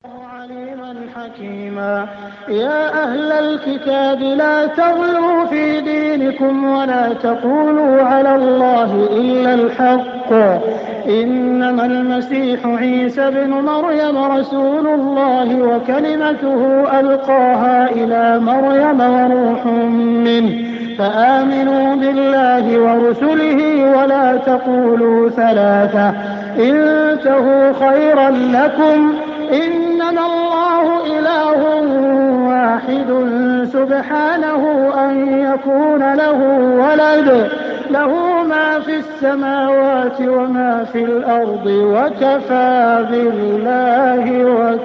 عليما حكيما. يا أهل الكتاب لا تغلوا في دينكم ولا تقولوا على الله إلا الحق، إنما المسيح عيسى ابن مريم رسول الله وكلمته ألقاها إلى مريم وروح منه، فآمنوا بالله ورسله ولا تقولوا ثلاثة، انتهوا خيرا لكم، إنما الله إله واحد سبحانه أن يكون له ولد، له ما في السماوات وما في الأرض وكفى بالله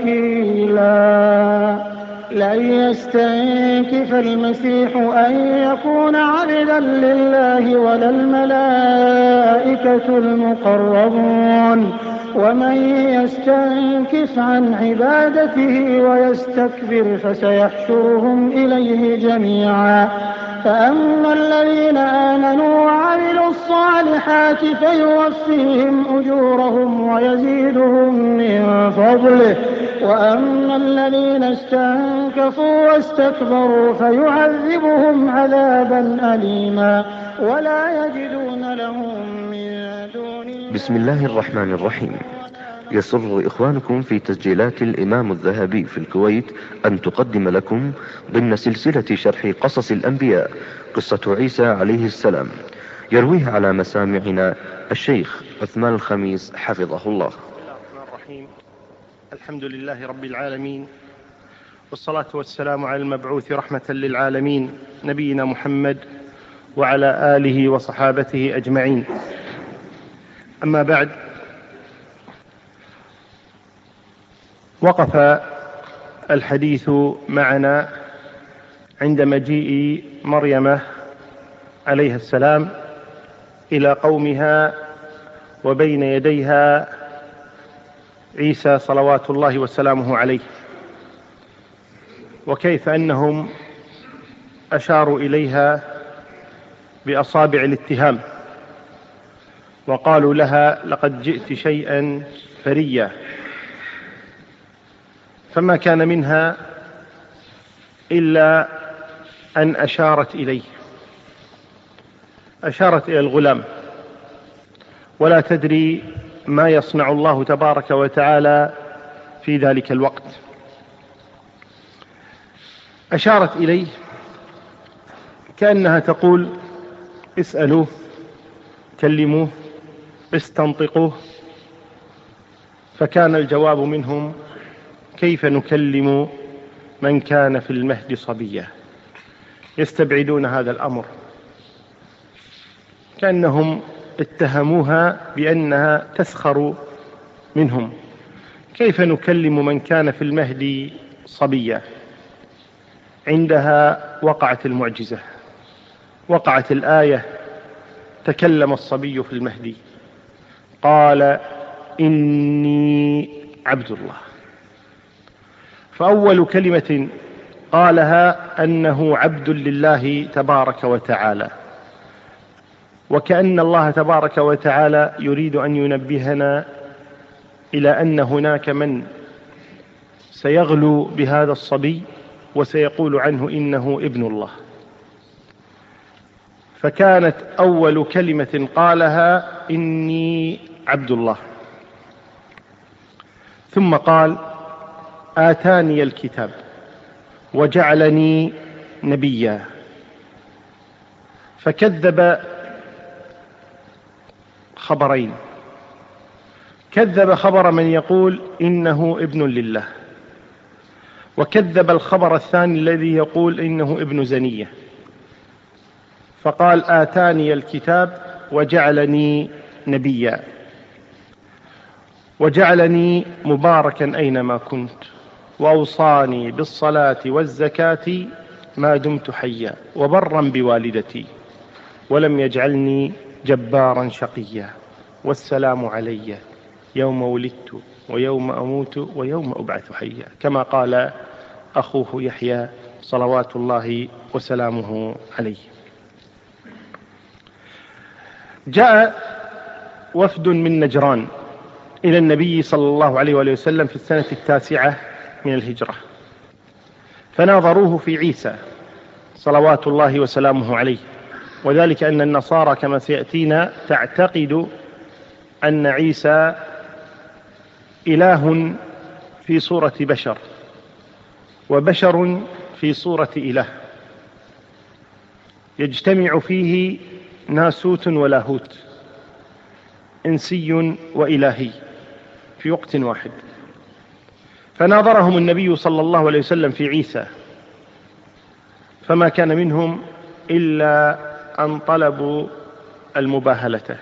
وكيلا. لن يستنكف المسيح أن يكون عبدا لله ولا الملائكة المقربون، ومن يستنكف عن عبادته ويستكبر فسيحشرهم إليه جميعا. فأما الذين آمنوا وعملوا الصالحات فيوفيهم أجورهم ويزيدهم من فضله، وأما الذين استنكفوا واستكبروا فيعذبهم عذابا أليما ولا يجدون لهم من دونه. بسم الله الرحمن الرحيم. يسر إخوانكم في تسجيلات الإمام الذهبي في الكويت أن تقدم لكم ضمن سلسلة شرح قصص الأنبياء قصة عيسى عليه السلام، يرويها على مسامعنا الشيخ عثمان الخميس حفظه الله. بسم الله الرحمن الرحيم. الحمد لله رب العالمين، والصلاة والسلام على المبعوث رحمة للعالمين نبينا محمد وعلى آله وصحابته أجمعين. أما بعد، وقف الحديث معنا عند مجيء مريم عليها السلام إلى قومها وبين يديها عيسى صلوات الله وسلامه عليه، وكيف أنهم أشاروا إليها بأصابع الاتهام وقالوا لها لقد جئت شيئا فريا، فما كان منها إلا أن أشارت إليه، أشارت إلى الغلام، ولا تدري ما يصنع الله تبارك وتعالى في ذلك الوقت. أشارت إليه كأنها تقول اسألوه، كلموه، استنطقوه، فكان الجواب منهم كيف نكلم من كان في المهد صبيا. يستبعدون هذا الأمر، كأنهم اتهموها بأنها تسخر منهم. كيف نكلم من كان في المهد صبيا؟ عندها وقعت المعجزة، وقعت الآية: تكلم الصبي في المهد قال إني عبد الله. فأول كلمة قالها أنه عبد لله تبارك وتعالى، وكأن الله تبارك وتعالى يريد أن ينبهنا إلى أن هناك من سيغلو بهذا الصبي وسيقول عنه إنه ابن الله. فكانت أول كلمة قالها إني عبد الله، ثم قال آتاني الكتاب وجعلني نبيا. فكذب خبرين: كذب خبر من يقول إنه ابن لله، وكذب الخبر الثاني الذي يقول إنه ابن زنية. فقال آتاني الكتاب وجعلني نبيا، وجعلني مباركا أينما كنت، وأوصاني بالصلاة والزكاة ما دمت حيا، وبرا بوالدتي، ولم يجعلني جبارا شقيا، والسلام علي يوم ولدت ويوم أموت ويوم أبعث حيا، كما قال أخوه يحيى صلوات الله وسلامه عليه. جاء وفد من نجران إلى النبي صلى الله عليه وآله وسلم في السنة 9 من الهجرة، فناظروه في عيسى صلوات الله وسلامه عليه، وذلك أن النصارى كما سيأتينا تعتقد أن عيسى إله في صورة بشر، وبشر في صورة إله، يجتمع فيه ناسوت ولاهوت، إنسي وإلهي في وقت واحد. فناظرهم النبي صلى الله عليه وسلم في عيسى، فما كان منهم إلا أن طلبوا المباهلة،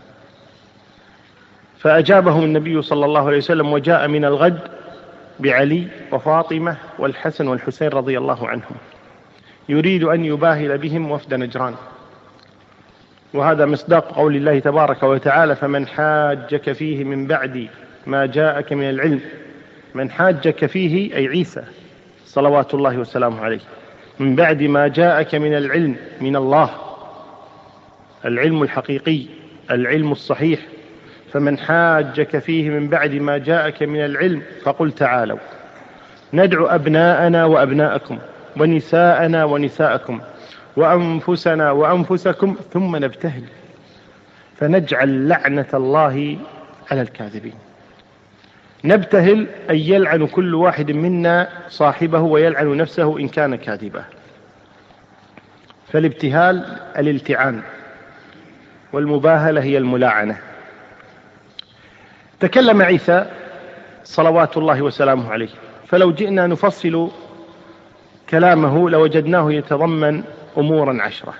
فأجابهم النبي صلى الله عليه وسلم وجاء من الغد بعلي وفاطمة والحسن والحسين رضي الله عنهم، يريد أن يباهل بهم وفد نجران. وهذا مصداق قول الله تبارك وتعالى: فمن حاجك فيه من بعد ما جاءك من العلم. من حاجك فيه أي عيسى صلوات الله وسلامه عليه، من بعد ما جاءك من العلم من الله، العلم الحقيقي، العلم الصحيح. فمن حاجك فيه من بعد ما جاءك من العلم فقل تعالوا ندعو أبناءنا وأبناءكم ونساءنا ونساءكم وأنفسنا وأنفسكم ثم نبتهل فنجعل لعنة الله على الكاذبين. نبتهل أي يلعن كل واحد منا صاحبه ويلعن نفسه إن كان كاذبا. فالابتهال الالتعان، والمباهلة هي الملاعنة. تكلم عيسى صلوات الله وسلامه عليه، فلو جئنا نفصل كلامه لوجدناه يتضمن أمورا 10.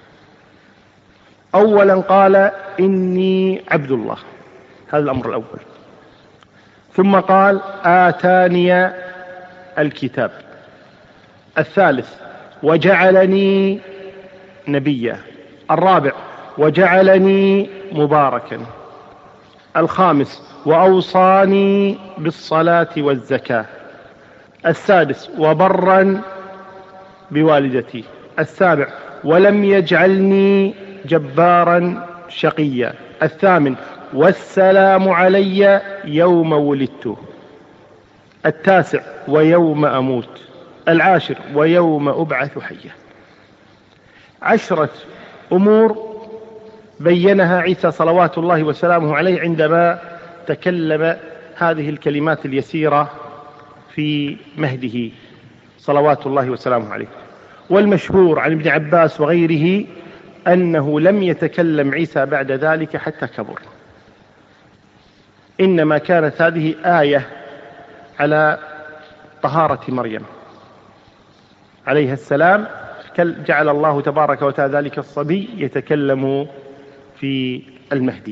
أولا قال: إني عبد الله، هذا الأمر الأول. ثم قال: آتاني الكتاب. الثالث: وجعلني نبيا. الرابع: وجعلني مباركا. الخامس: وأوصاني بالصلاة والزكاة. السادس: وبرا بوالدتي. السابع: ولم يجعلني جبارا شقيا. الثامن: والسلام علي يوم ولدت. التاسع: ويوم أموت. العاشر: ويوم أبعث حيا. 10 أمور بينها عيسى صلوات الله وسلامه عليه عندما تكلم هذه الكلمات اليسيرة في مهده صلوات الله وسلامه عليه. والمشهور عن ابن عباس وغيره أنه لم يتكلم عيسى بعد ذلك حتى كبر، إنما كانت هذه آية على طهارة مريم عليها السلام، جعل الله تبارك وتعالى ذلك الصبي يتكلم في المهدي.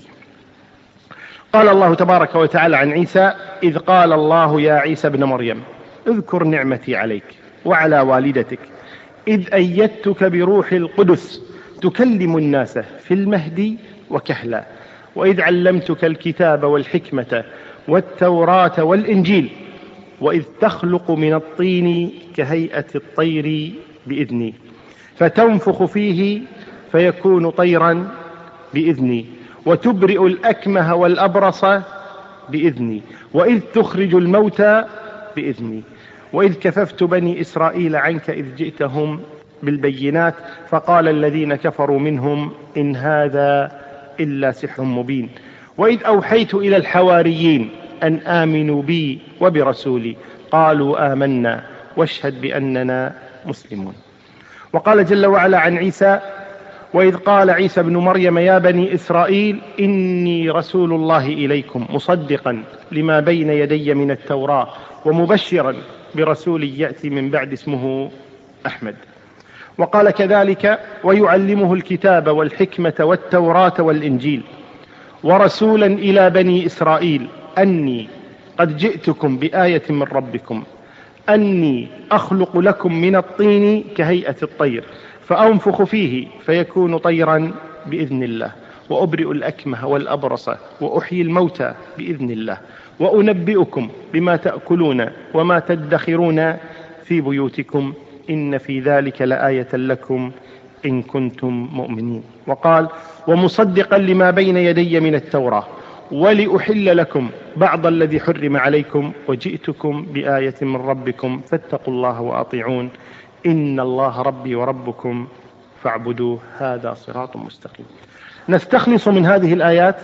قال الله تبارك وتعالى عن عيسى: إذ قال الله يا عيسى ابن مريم اذكر نعمتي عليك وعلى والدتك إذ أيدتك بروح القدس تكلم الناس في المهدي وكهلا وإذ علمتك الكتاب والحكمة والتوراة والإنجيل وإذ تخلق من الطين كهيئة الطير بإذني فتنفخ فيه فيكون طيرا بإذني وتبرئ الأكمه والأبرص بإذني وإذ تخرج الموتى بإذني وإذ كففت بني إسرائيل عنك إذ جئتهم بالبينات فقال الذين كفروا منهم إن هذا إلا سحر مبين وإذ أوحيت إلى الحواريين أن آمنوا بي وبرسولي قالوا آمنا واشهد بأننا مسلمون. وقال جل وعلا عن عيسى: وإذ قال عيسى ابن مريم يا بني إسرائيل إني رسول الله إليكم مصدقا لما بين يدي من التوراة ومبشرا برسول يأتي من بعد اسمه أحمد. وقال كذلك: ويعلمه الكتاب والحكمة والتوراة والإنجيل ورسولا إلى بني إسرائيل أني قد جئتكم بآية من ربكم أني أخلق لكم من الطين كهيئة الطير فأنفخ فيه فيكون طيرا بإذن الله وأبرئ الأكمه والأبرص وأحيي الموتى بإذن الله وأنبئكم بما تأكلون وما تدخرون في بيوتكم إن في ذلك لآية لكم إن كنتم مؤمنين. وقال: ومصدقا لما بين يدي من التوراة ولأحل لكم بعض الذي حرم عليكم وجئتكم بآية من ربكم فاتقوا الله وأطيعون إن الله ربي وربكم فاعبدوه هذا صراط مستقيم. نستخلص من هذه الآيات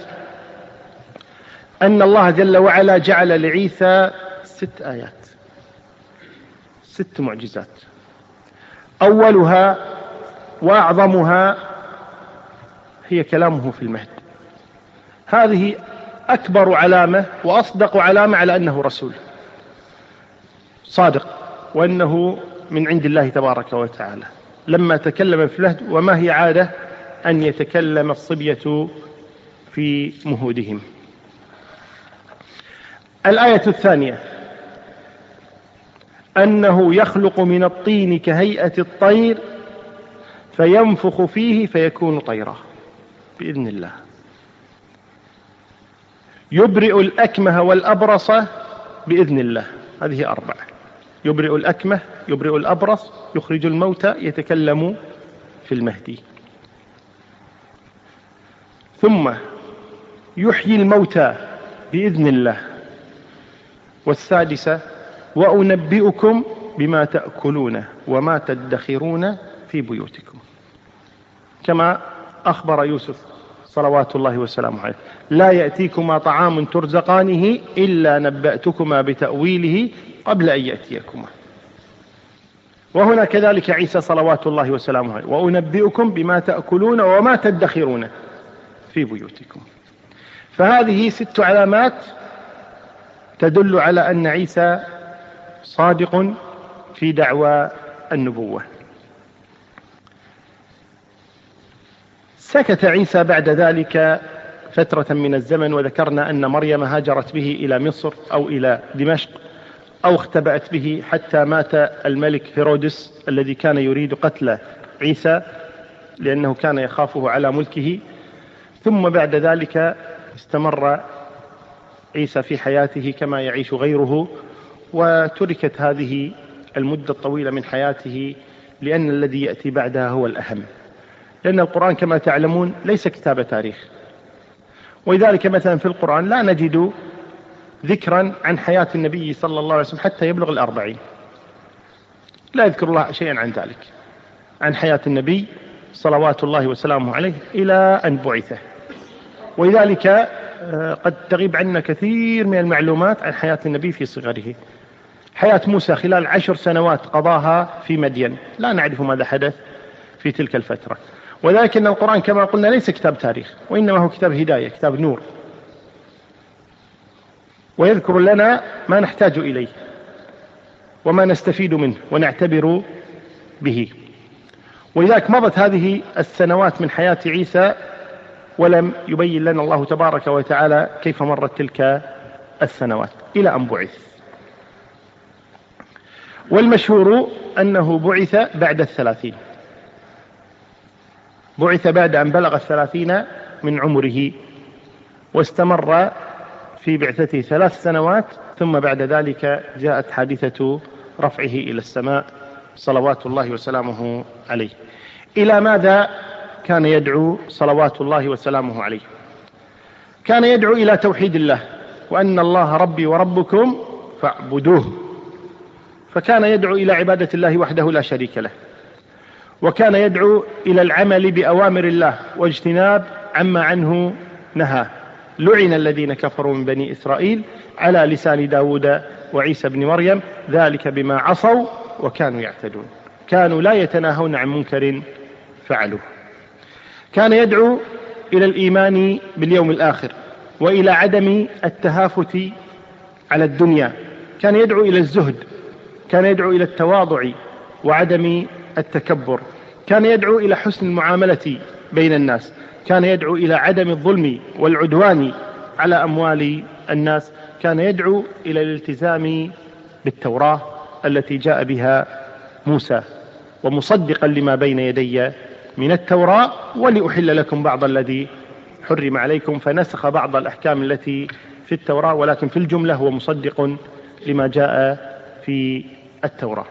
أن الله جل وعلا جعل لعيسى 6 آيات، 6 معجزات. أولها وأعظمها هي كلامه في المهد. هذه أكبر علامة وأصدق علامة على أنه رسول صادق وأنه من عند الله تبارك وتعالى. لما تكلم في المهد، وما هي عادة أن يتكلم الصبية في مهودهم. الآية الثانية أنه يخلق من الطين كهيئة الطير فينفخ فيه فيكون طيرا بإذن الله. يبرئ الأكمه والأبرص بإذن الله. هذه 4: يبرئ الأكمه، يبرئ الأبرص، يخرج الموتى، يتكلم في المهدي. ثم يحيي الموتى بإذن الله. والسادسة وأنبئكم بما تأكلون وما تدخرون في بيوتكم، كما أخبر يوسف صلوات الله وسلامه عليه: لا يأتيكما طعام ترزقانه إلا نبأتكما بتأويله قبل أن يأتيكما. وهنا كذلك عيسى صلوات الله وسلامه عليه: وأنبئكم بما تأكلون وما تدخرون في بيوتكم. فهذه 6 علامات تدل على أن عيسى صادق في دعوى النبوة. سكت عيسى بعد ذلك فترة من الزمن، وذكرنا أن مريم هاجرت به إلى مصر أو إلى دمشق أو اختبأت به حتى مات الملك هيرودس الذي كان يريد قتل عيسى لأنه كان يخافه على ملكه. ثم بعد ذلك استمر عيسى في حياته كما يعيش غيره، وتركت هذه المدة الطويلة من حياته لأن الذي يأتي بعدها هو الأهم، لأن القرآن كما تعلمون ليس كتاب تاريخ. ولذلك مثلا في القرآن لا نجد ذكرا عن حياة النبي صلى الله عليه وسلم حتى يبلغ 40، لا يذكر الله شيئا عن ذلك، عن حياة النبي صلوات الله وسلامه عليه إلى أن بعثه. ولذلك قد تغيب عنا كثير من المعلومات عن حياة النبي في صغره. حياة موسى خلال 10 سنوات قضاها في مدين، لا نعرف ماذا حدث في تلك الفترة. ولكن القرآن كما قلنا ليس كتاب تاريخ، وإنما هو كتاب هداية، كتاب نور، ويذكر لنا ما نحتاج إليه وما نستفيد منه ونعتبر به. ولذلك مضت هذه السنوات من حياة عيسى ولم يبين لنا الله تبارك وتعالى كيف مرت تلك السنوات إلى أن بعث. والمشهور أنه بعث بعد 30، بعث بعد أن بلغ 30 من عمره، واستمر في بعثته 3 سنوات، ثم بعد ذلك جاءت حادثة رفعه إلى السماء صلوات الله وسلامه عليه. إلى ماذا كان يدعو صلوات الله وسلامه عليه؟ كان يدعو إلى توحيد الله، وأن الله ربي وربكم فاعبدوه. فكان يدعو إلى عبادة الله وحده لا شريك له، وكان يدعو إلى العمل بأوامر الله واجتناب عما عنه نهى. لعن الذين كفروا من بني إسرائيل على لسان داود وعيسى بن مريم ذلك بما عصوا وكانوا يعتدون، كانوا لا يتناهون عن منكر فعلوه. كان يدعو إلى الإيمان باليوم الآخر وإلى عدم التهافت على الدنيا. كان يدعو إلى الزهد، كان يدعو إلى التواضع وعدم التكبر، كان يدعو إلى حسن المعاملة بين الناس، كان يدعو إلى عدم الظلم والعدوان على أموال الناس، كان يدعو إلى الالتزام بالتوراة التي جاء بها موسى ومصدقا لما بين يدي من التوراة ولأحل لكم بعض الذي حرم عليكم، فنسخ بعض الأحكام التي في التوراة، ولكن في الجملة هو مصدق لما جاء في التوراة.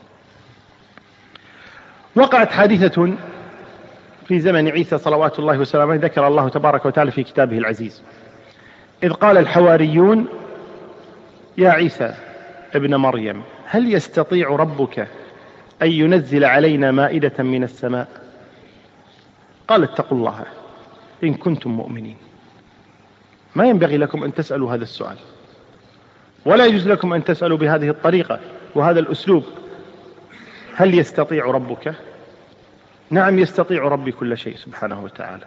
وقعت حادثة في زمن عيسى صلوات الله وسلامه ذكر الله تبارك وتعالى في كتابه العزيز، إذ قال الحواريون يا عيسى ابن مريم هل يستطيع ربك أن ينزل علينا مائدة من السماء؟ قال اتقوا الله إن كنتم مؤمنين. ما ينبغي لكم أن تسألوا هذا السؤال، ولا يجوز لكم أن تسألوا بهذه الطريقة وهذا الأسلوب. هل يستطيع ربك؟ نعم يستطيع ربي كل شيء سبحانه وتعالى.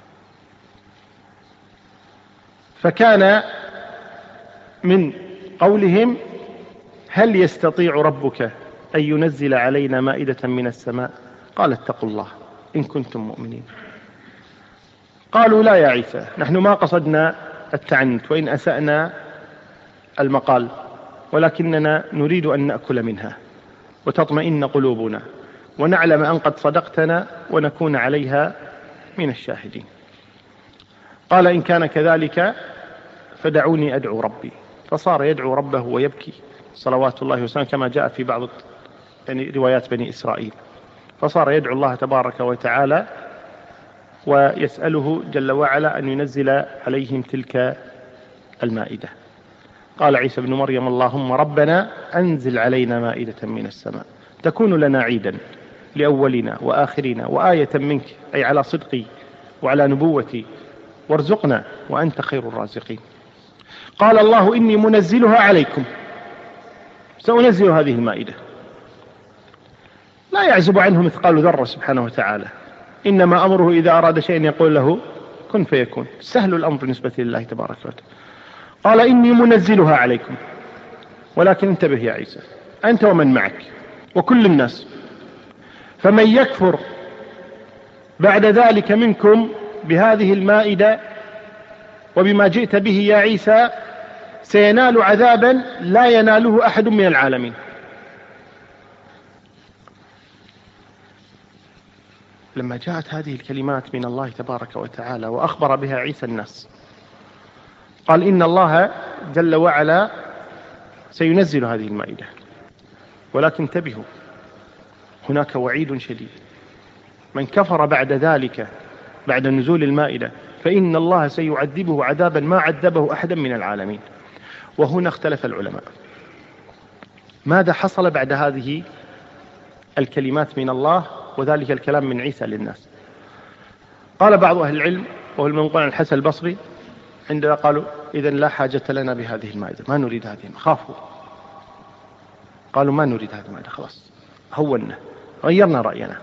فكان من قولهم هل يستطيع ربك أن ينزل علينا مائدة من السماء؟ قال اتقوا الله إن كنتم مؤمنين. قالوا لا يا عيسى، نحن ما قصدنا التعنت وإن أسأنا المقال، ولكننا نريد أن نأكل منها وتطمئن قلوبنا ونعلم أن قد صدقتنا ونكون عليها من الشاهدين. قال إن كان كذلك فدعوني أدعو ربي. فصار يدعو ربه ويبكي صلوات الله وسلامه كما جاء في بعض روايات بني إسرائيل. فصار يدعو الله تبارك وتعالى ويسأله جل وعلا أن ينزل عليهم تلك المائدة. قال عيسى بن مريم اللهم ربنا أنزل علينا مائدة من السماء تكون لنا عيدا لأولنا وآخرنا وآية منك، أي على صدقي وعلى نبوتي، وارزقنا وأنت خير الرازقين. قال الله إني منزلها عليكم، سأنزل هذه المائدة. لا يعزب عنه مثقال ذرة سبحانه وتعالى، إنما أمره إذا أراد شيئا يقول له كن فيكون. سهل الأمر بالنسبة لله تبارك وتعالى. قال إني منزلها عليكم، ولكن انتبه يا عيسى أنت ومن معك وكل الناس، فمن يكفر بعد ذلك منكم بهذه المائدة وبما جئت به يا عيسى سينال عذابا لا يناله أحد من العالمين. لما جاءت هذه الكلمات من الله تبارك وتعالى وأخبر بها عيسى الناس، قال إن الله جل وعلا سينزل هذه المائدة، ولكن انتبهوا هناك وعيد شديد. من كفر بعد ذلك بعد نزول المائدة فإن الله سيعذبه عذابا ما عذبه أحدا من العالمين. وهنا اختلف العلماء ماذا حصل بعد هذه الكلمات من الله وذلك الكلام من عيسى للناس. قال بعض أهل العلم وهو المنقول عن الحسن البصري عندما قالوا إذن لا حاجة لنا بهذه المائدة، ما نريد هذه، خافوا قالوا ما نريد هذه المائدة، خلاص هونا غيرنا رأينا.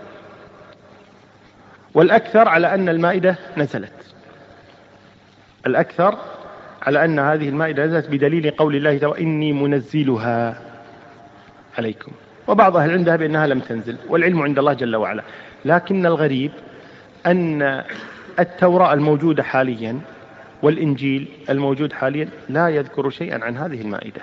والأكثر على أن المائدة نزلت، الأكثر على أن هذه المائدة نزلت بدليل قول الله تعالى إني منزلها عليكم. وبعض أهل عندها بأنها لم تنزل، والعلم عند الله جل وعلا. لكن الغريب أن التوراة الموجودة حاليا والإنجيل الموجود حاليا لا يذكر شيئا عن هذه المائدة،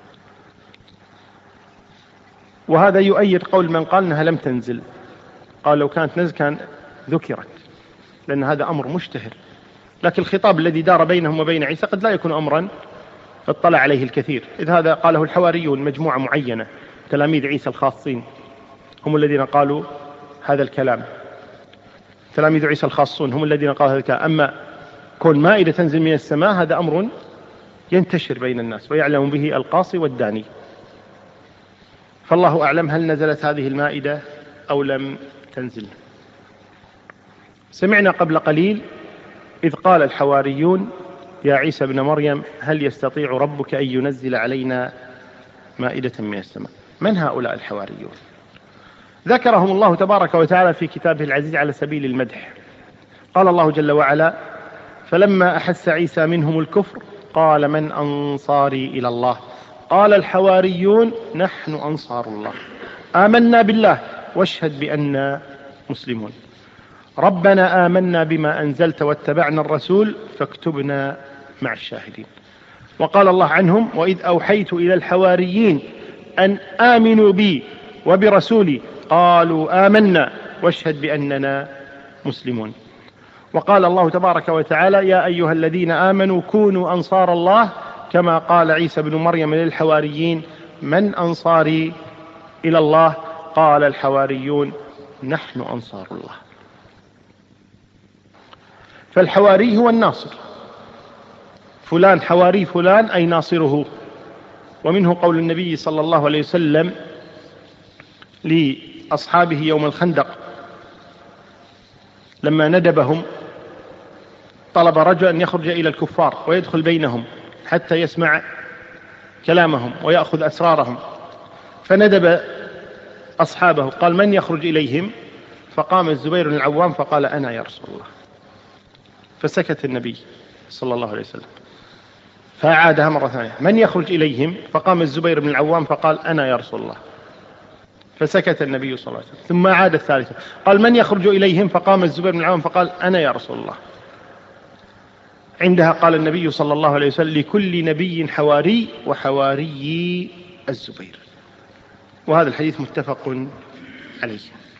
وهذا يؤيد قول من قال أنها لم تنزل. قال لو كانت نزل كان ذكرت، لأن هذا أمر مشتهر. لكن الخطاب الذي دار بينهم وبين عيسى قد لا يكون أمرا اطلع عليه الكثير، إذ هذا قاله الحواريون مجموعة معينة تلاميذ عيسى الخاصين هم الذين قالوا هذا الكلام. تلاميذ عيسى الخاصون هم الذين قالوا هذا الكلام. أما كون مائدة تنزل من السماء هذا أمر ينتشر بين الناس ويعلم به القاصي والداني. فالله أعلم هل نزلت هذه المائدة أو لم تنزل. سمعنا قبل قليل إذ قال الحواريون يا عيسى ابن مريم هل يستطيع ربك أن ينزل علينا مائدة من السماء. من هؤلاء الحواريون؟ ذكرهم الله تبارك وتعالى في كتابه العزيز على سبيل المدح. قال الله جل وعلا فلما أحس عيسى منهم الكفر قال من أنصاري إلى الله قال الحواريون نحن أنصار الله آمنا بالله واشهد بأننا مسلمون ربنا آمنا بما أنزلت واتبعنا الرسول فاكتبنا مع الشاهدين. وقال الله عنهم وإذ أوحيت إلى الحواريين أن آمنوا بي وبرسولي قالوا آمنا واشهد بأننا مسلمون. وقال الله تبارك وتعالى يا أيها الذين آمنوا كونوا أنصار الله كما قال عيسى بن مريم للحواريين من أنصاري إلى الله قال الحواريون نحن أنصار الله. فالحواري هو الناصر فلان حواري فلان أي ناصره. ومنه قول النبي صلى الله عليه وسلم لأصحابه يوم الخندق لما ندبهم، طلب رجل أن يخرج إلى الكفار ويدخل بينهم حتى يسمع كلامهم ويأخذ أسرارهم، فندب أصحابه قال: من يخرج إليهم؟ فقام الزبير بن العوام فقال: أنا يا رسول الله. فسكت النبي صلى الله عليه وسلم، فأعادها مرة ثانية: من يخرج إليهم؟ فقام الزبير بن العوام فقال: أنا يا رسول الله. فسكت النبي صلى الله عليه وسلم، ثم أعاد الثالثة قال: من يخرج إليهم؟ فقام الزبير بن العوام فقال: أنا يا رسول الله. عندها قال النبي صلى الله عليه وسلم: لكل نبي حواري وحواري الزبير. وهذا الحديث متفق عليه.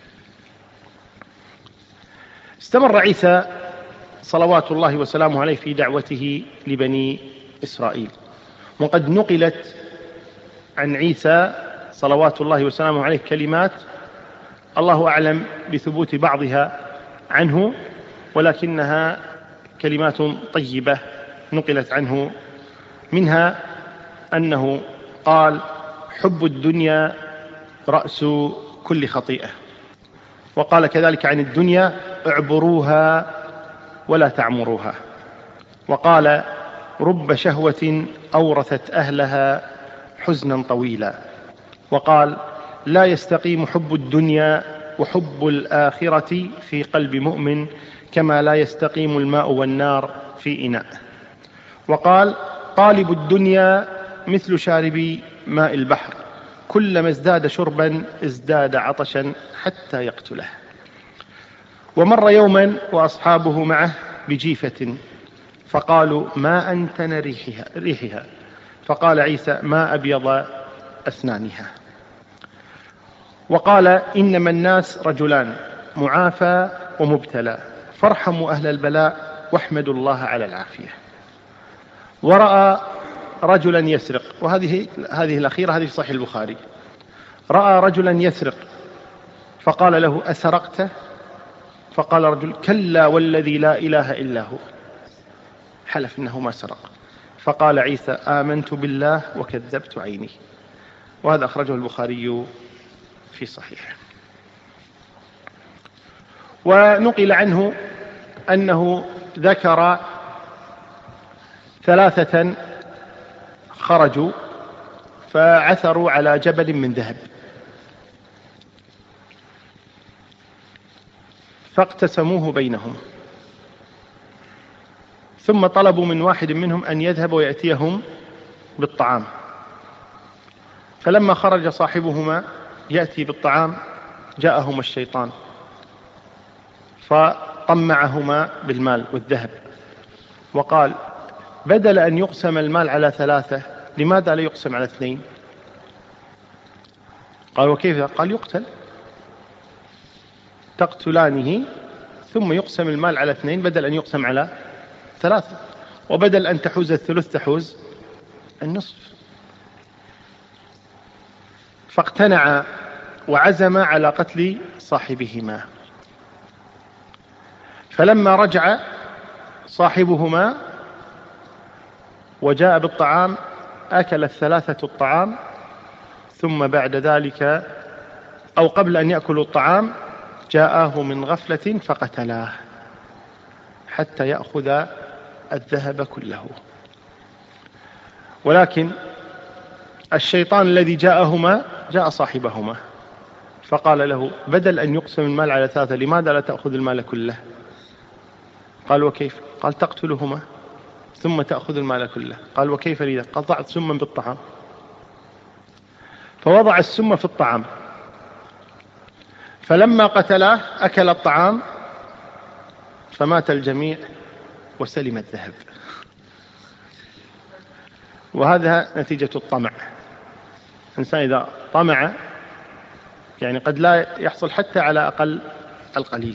استمر عيسى صلوات الله وسلامه عليه في دعوته لبني إسرائيل، وقد نقلت عن عيسى صلوات الله وسلامه عليه كلمات الله أعلم بثبوت بعضها عنه، ولكنها كلمات طيبة نقلت عنه، منها أنه قال: حب الدنيا رأس كل خطيئة. وقال كذلك عن الدنيا: اعبروها ولا تعمروها. وقال: رب شهوة أورثت أهلها حزنا طويلا. وقال: لا يستقيم حب الدنيا وحب الآخرة في قلب مؤمن كما لا يستقيم الماء والنار في إناء. وقال: طالب الدنيا مثل شارب ماء البحر، كلما ازداد شربا ازداد عطشا حتى يقتله. ومر يوما وأصحابه معه بجيفة فقالوا: ما أنتن ريحها؟ فقال عيسى: ما أبيض أسنانها. وقال: إنما الناس رجلان، معافى ومبتلى، فارحموا أهل البلاء واحمدوا الله على العافية. ورأى رجلا يسرق، وهذه الأخيرة هذه في صحيح البخاري. رأى رجلا يسرق فقال له: أسرقت؟ فقال رجل: كلا والذي لا إله إلا هو، حلف إنه ما سرق. فقال عيسى: آمنت بالله وكذبت عيني. وهذا أخرجه البخاري في صحيحه. ونقل عنه أنه ذكر 3 خرجوا فعثروا على جبل من ذهب فاقتسموه بينهم، ثم طلبوا من واحد منهم أن يذهب ويأتيهم بالطعام. فلما خرج صاحبهما يأتي بالطعام جاءهما الشيطان فطمعهما بالمال والذهب، وقال: بدل أن يقسم المال على 3 لماذا لا يقسم على 2؟ قال: وكيف؟ قال: يقتل، تقتلانه ثم يقسم المال على 2 بدل أن يقسم على 3، وبدل أن تحوز الثلث تحوز النصف. فاقتنع وعزم على قتل صاحبهما. فلما رجع صاحبهما وجاء بالطعام أكل 3 الطعام، ثم بعد ذلك أو قبل أن يأكلوا الطعام جاءه من غفلة فقتلاه حتى يأخذ الذهب كله. ولكن الشيطان الذي جاءهما جاء صاحبهما فقال له: بدل أن يقسم المال على 3 لماذا لا تأخذ المال كله؟ قال: وكيف؟ قال: تقتلهما ثم تأخذ المال كله. قال: وكيف لذا؟ قال: ضعت سما بالطعام. فوضع السم في الطعام، فلما قتلاه أكل الطعام فمات الجميع وسلم الذهب. وهذا نتيجة الطمع. الإنسان إذا طمع يعني قد لا يحصل حتى على أقل القليل.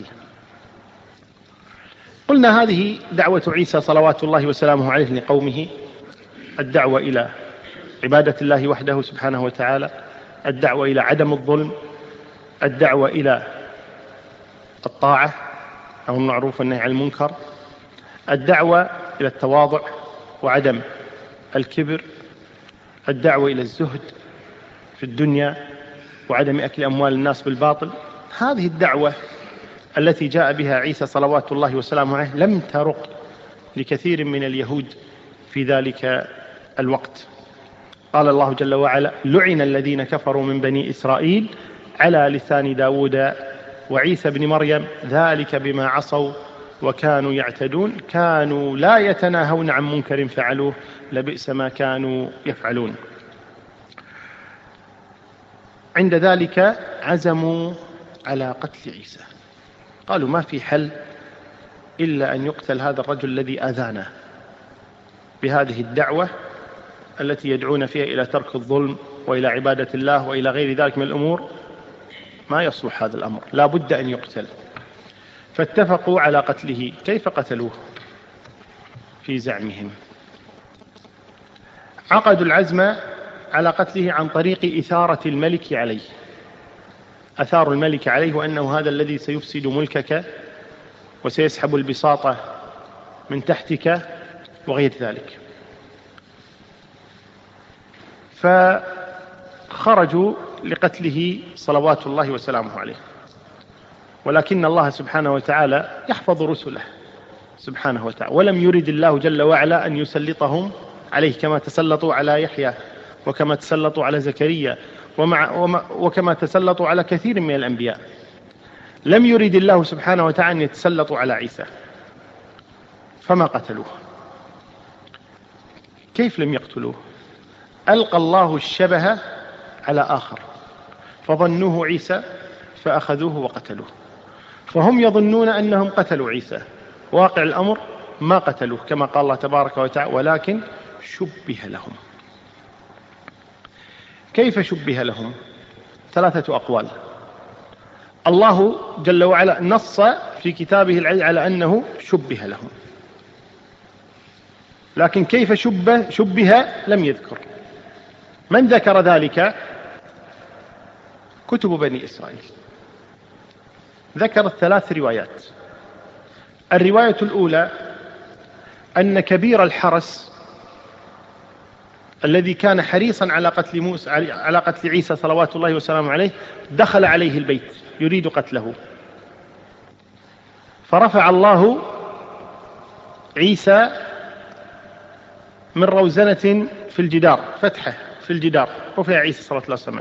قلنا هذه دعوة عيسى صلوات الله وسلامه عليه لقومه: الدعوة إلى عبادة الله وحده سبحانه وتعالى، الدعوة إلى عدم الظلم، الدعوة إلى الطاعة أو المعروف والنهي عن المنكر، الدعوة إلى التواضع وعدم الكبر، الدعوة إلى الزهد في الدنيا وعدم أكل أموال الناس بالباطل. هذه الدعوة التي جاء بها عيسى صلوات الله وسلامه عليه لم ترق لكثير من اليهود في ذلك الوقت. قال الله جل وعلا: لعن الذين كفروا من بني إسرائيل على لسان داود وعيسى بن مريم ذلك بما عصوا وكانوا يعتدون كانوا لا يتناهون عن منكر فعلوه لبئس ما كانوا يفعلون. عند ذلك عزموا على قتل عيسى، قالوا ما في حل إلا أن يقتل هذا الرجل الذي آذانا بهذه الدعوة التي يدعون فيها إلى ترك الظلم وإلى عبادة الله وإلى غير ذلك من الأمور. ما يصلح هذا الأمر، لا بد أن يقتل. فاتفقوا على قتله. كيف قتلوه؟ في زعمهم عقدوا العزم على قتله عن طريق إثارة الملك عليه. أثار الملك عليه وأنه هذا الذي سيفسد ملكك وسيسحب البساطة من تحتك وغير ذلك. فخرجوا لقتله صلوات الله وسلامه عليه، ولكن الله سبحانه وتعالى يحفظ رسله سبحانه وتعالى، ولم يرد الله جل وعلا أن يسلطهم عليه كما تسلطوا على يحيى وكما تسلطوا على زكريا وكما تسلطوا على كثير من الأنبياء. لم يرد الله سبحانه وتعالى أن يتسلطوا على عيسى فما قتلوه. كيف لم يقتلوه؟ ألقى الله الشبه على آخر فظنوه عيسى فأخذوه وقتلوه. فهم يظنون أنهم قتلوا عيسى، واقع الأمر ما قتلوه كما قال الله تبارك وتعالى ولكن شبه لهم. كيف شبه لهم؟ 3 أقوال. الله جل وعلا نص في كتابه العزيز على أنه شبه لهم، لكن كيف شبه لم يذكر. من ذكر ذلك؟ كتب بني إسرائيل ذكرت 3 روايات. الرواية الأولى أن كبير الحرس الذي كان حريصا على قتل عيسى صلوات الله وسلامه عليه دخل عليه البيت يريد قتله، فرفع الله عيسى من روزنة في الجدار، فتحة في الجدار، رفع عيسى صلى الله عليه وسلم،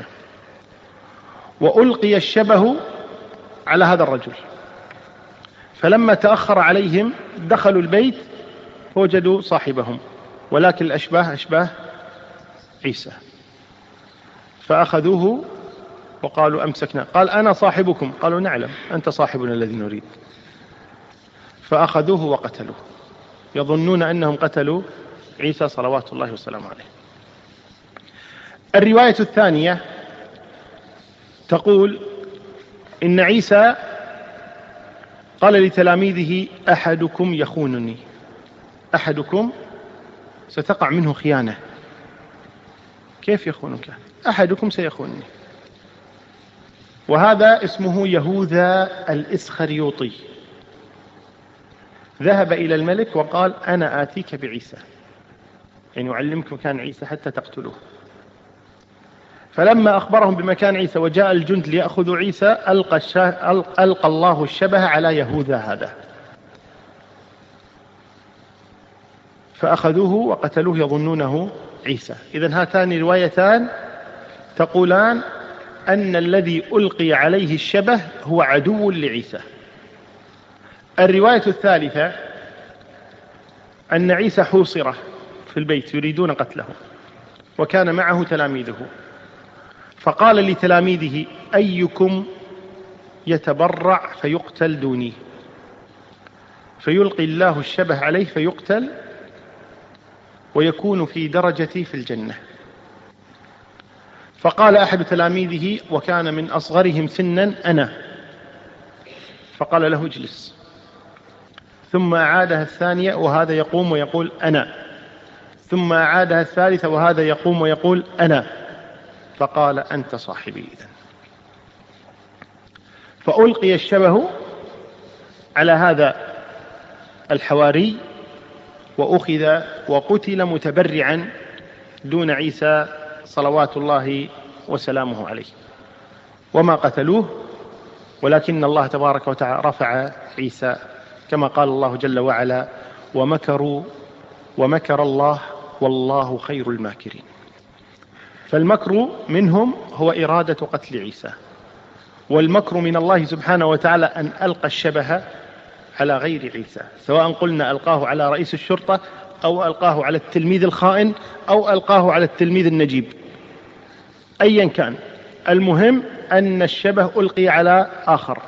وألقي الشبه على هذا الرجل. فلما تأخر عليهم دخلوا البيت وجدوا صاحبهم، ولكن الأشباه أشباه عيسى، فأخذوه وقالوا أمسكنا. قال أنا صاحبكم، قالوا نعلم أنت صاحبنا الذي نريد. فأخذوه وقتلوه يظنون أنهم قتلوا عيسى صلوات الله وسلامه عليه. الرواية الثانية تقول إن عيسى قال لتلاميذه أحدكم يخونني، أحدكم ستقع منه خيانة. كيف يخونك؟ أحدكم سيخونني. وهذا اسمه يهوذا الإسخريوطي، ذهب إلى الملك وقال أنا آتيك بعيسى، يعني أعلمك مكان عيسى حتى تقتلوه. فلما أخبرهم بمكان عيسى وجاء الجند ليأخذوا عيسى ألقى الله الشبه على يهوذا هذا، فأخذوه وقتلوه يظنونه عيسى. إذن هاتان روايتان تقولان أن الذي ألقي عليه الشبه هو عدو لعيسى. الرواية الثالثة أن عيسى حوصر في البيت يريدون قتله وكان معه تلاميذه، فقال لتلاميذه أيكم يتبرع فيقتل دوني، فيلقي الله الشبه عليه فيقتل ويكون في درجتي في الجنة. فقال أحد تلاميذه وكان من أصغرهم سنا أنا، فقال له اجلس، ثم أعادها الثانية وهذا يقوم ويقول أنا، ثم أعادها الثالثة وهذا يقوم ويقول أنا، فقال أنت صاحبي إذن. فألقي الشبه على هذا الحواري وأخذ وقتل متبرعا دون عيسى صلوات الله وسلامه عليه، وما قتلوه، ولكن الله تبارك وتعالى رفع عيسى كما قال الله جل وعلا: ومكروا ومكر الله والله خير الماكرين. فالمكر منهم هو إرادة قتل عيسى، والمكر من الله سبحانه وتعالى أن ألقى الشبه على غير عيسى، سواء قلنا ألقاه على رئيس الشرطة أو ألقاه على التلميذ الخائن أو ألقاه على التلميذ النجيب، أيا كان، المهم أن الشبه ألقي على آخر،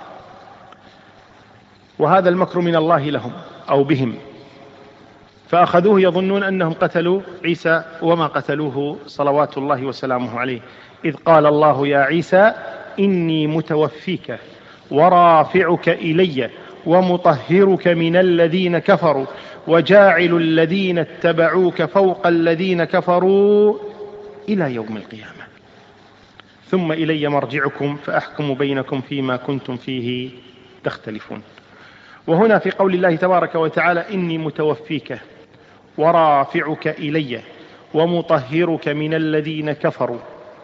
وهذا المكر من الله لهم أو بهم، فأخذوه يظنون أنهم قتلوا عيسى وما قتلوه صلوات الله وسلامه عليه. إذ قال الله: يا عيسى إني متوفيك ورافعك إلي ومطهرك من الذين كفروا وجاعل الذين اتبعوك فوق الذين كفروا إلى يوم القيامة ثم إلي مرجعكم فأحكم بينكم فيما كنتم فيه تختلفون. وهنا في قول الله تبارك وتعالى: إني متوفيك ورافعك إلي ومطهرك من الذين كفروا،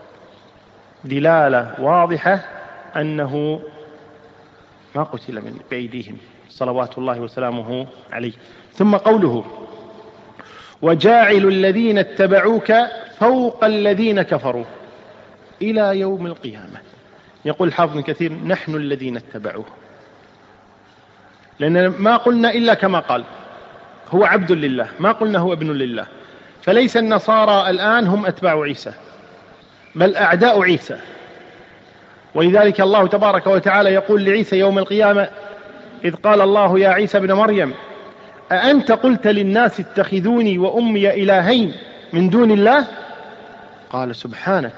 دلالة واضحة أنه ما قتل بأيديهم صلوات الله وسلامه عليه. ثم قوله: وجاعل الذين اتبعوك فوق الذين كفروا إلى يوم القيامة. يقول الحافظ كثير: نحن الذين اتبعوه، لأن ما قلنا إلا كما قال، هو عبد لله، ما قلنا هو ابن لله. فليس النصارى الآن هم أتباع عيسى، بل أعداء عيسى. ولذلك الله تبارك وتعالى يقول لعيسى يوم القيامة: إذ قال الله: يا عيسى ابن مريم أأنت قلت للناس اتخذوني وأمي إلهين من دون الله؟ قال: سبحانك.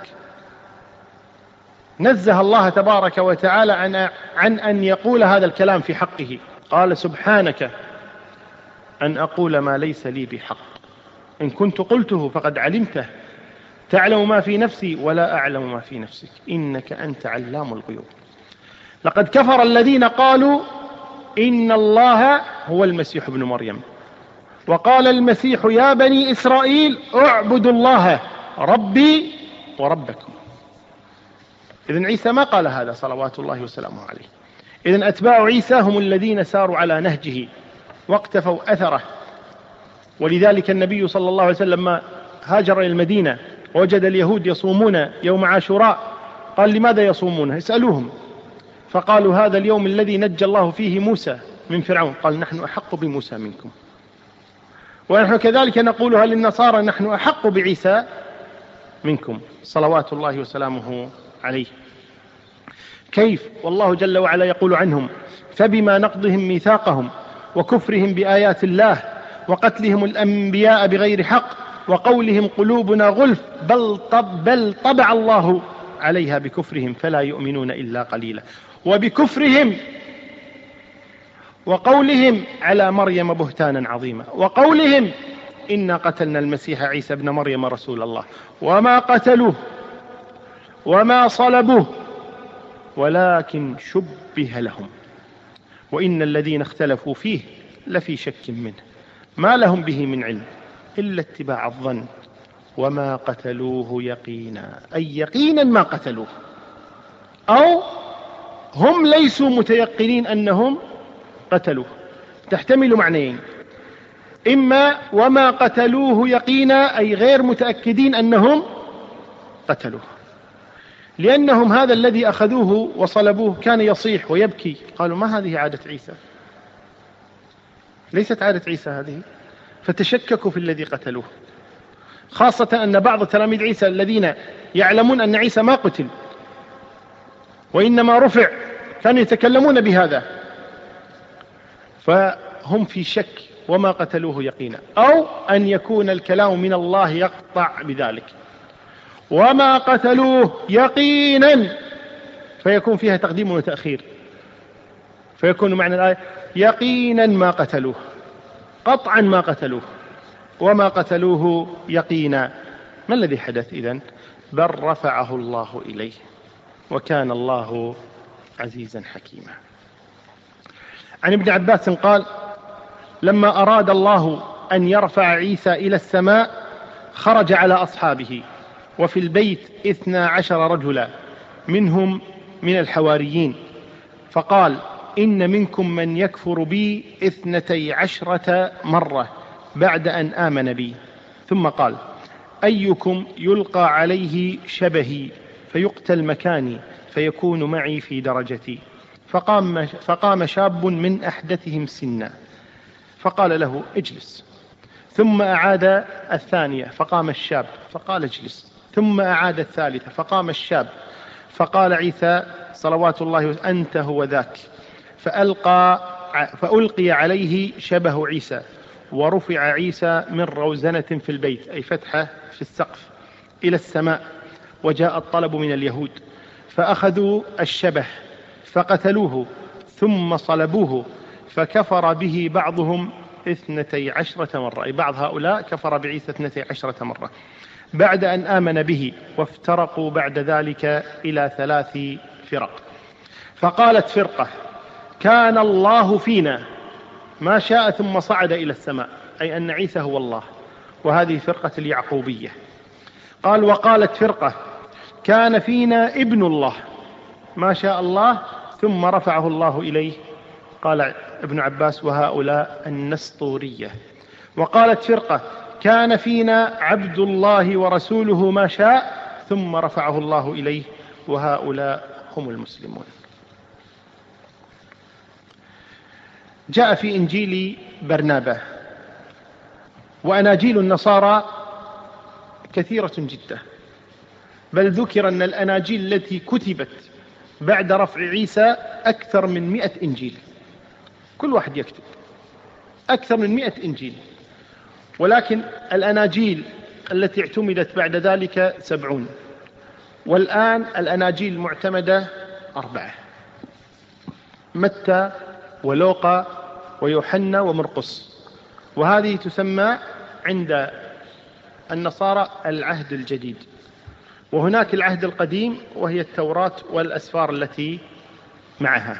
نزه الله تبارك وتعالى عن أن يقول هذا الكلام في حقه. قال: سبحانك أن أقول ما ليس لي بحق، إن كنت قلته فقد علمته، تعلم ما في نفسي ولا أعلم ما في نفسك، إنك أنت علام الغيوب. لقد كفر الذين قالوا إن الله هو المسيح ابن مريم، وقال المسيح: يا بني إسرائيل اعبدوا الله ربي وربكم. إذن عيسى ما قال هذا صلوات الله وسلامه عليه. إذن أتباع عيسى هم الذين ساروا على نهجه واقتفوا أثره. ولذلك النبي صلى الله عليه وسلم ما هاجر إلى المدينة ووجد اليهود يصومون يوم عاشوراء، قال: لماذا يصومون؟ اسألوهم. فقالوا: هذا اليوم الذي نجى الله فيه موسى من فرعون. قال: نحن أحق بموسى منكم. ونحن كذلك نقولها للنصارى: نحن أحق بعيسى منكم صلوات الله وسلامه عليه. كيف والله جل وعلا يقول عنهم: فبما نقضهم ميثاقهم وكفرهم بآيات الله وقتلهم الأنبياء بغير حق وقولهم قلوبنا غلف بل طبع الله عليها بكفرهم فلا يؤمنون إلا قليلا، وبكفرهم وقولهم على مريم بهتانا عظيما، وقولهم إنا قتلنا المسيح عيسى ابن مريم رسول الله وما قتلوه وما صلبوه ولكن شبه لهم وإن الذين اختلفوا فيه لفي شك منه ما لهم به من علم إلا اتباع الظن وما قتلوه يقينا، أي يقينا ما قتلوه، أو هم ليسوا متيقنين أنهم قتلوه. تحتمل معنيين: إما وما قتلوه يقينا أي غير متأكدين أنهم قتلوه، لأنهم هذا الذي أخذوه وصلبوه كان يصيح ويبكي، قالوا: ما هذه عادة عيسى، ليست عادة عيسى هذه، فتشككوا في الذي قتلوه. خاصة أن بعض تلاميذ عيسى الذين يعلمون أن عيسى ما قتل وإنما رفع كانوا يتكلمون بهذا، فهم في شك وما قتلوه يقينا، أو أن يكون الكلام من الله يقطع بذلك. وما قتلوه يقينا فيكون فيها تقديم وتأخير، فيكون معنى الآية يقينا ما قتلوه، قطعا ما قتلوه، وما قتلوه يقينا. ما الذي حدث إذن؟ بل رفعه الله إليه وكان الله عزيزا حكيما. عن ابن عباس قال: لما أراد الله أن يرفع عيسى إلى السماء خرج على أصحابه، وفي البيت 12 رجلا منهم من الحواريين، فقال: إن منكم من يكفر بي 12 مرة بعد أن آمن بي. ثم قال: أيكم يلقى عليه شبهي فيقتل مكاني فيكون معي في درجتي؟ فقام شاب من أحدثهم سنا فقال له: اجلس. ثم أعاد الثانية فقام الشاب فقال: اجلس. ثم أعاد الثالثة فقام الشاب فقال عيسى صلوات الله: أنت هو ذاك. فألقي عليه شبه عيسى، ورفع عيسى من روزنة في البيت، أي فتحة في السقف، إلى السماء. وجاء الطلب من اليهود فأخذوا الشبه فقتلوه ثم صلبوه، فكفر به بعضهم 12 مرة، أي بعض هؤلاء كفر بعيسى 12 مرة بعد أن آمن به، وافترقوا بعد ذلك إلى 3 فرق. فقالت فرقة: كان الله فينا ما شاء ثم صعد إلى السماء، أي أن عيسى هو الله، وهذه فرقة اليعقوبية. قال: وقالت فرقة: كان فينا ابن الله ما شاء الله ثم رفعه الله إليه. قال ابن عباس: وهؤلاء النسطورية. وقالت فرقة: كان فينا عبد الله ورسوله ما شاء ثم رفعه الله إليه، وهؤلاء هم المسلمون. جاء في إنجيل برنابا وأناجيل النصارى كثيرة جدا، بل ذكر أن الأناجيل التي كتبت بعد رفع عيسى أكثر من 100 إنجيل، كل واحد يكتب أكثر من 100 إنجيل، ولكن الأناجيل التي اعتمدت بعد ذلك 70، والآن الأناجيل المعتمدة 4: متى ولوقا ويوحنا ومرقس، وهذه تسمى عند النصارى العهد الجديد. وهناك العهد القديم وهي التوراة والأسفار التي معها.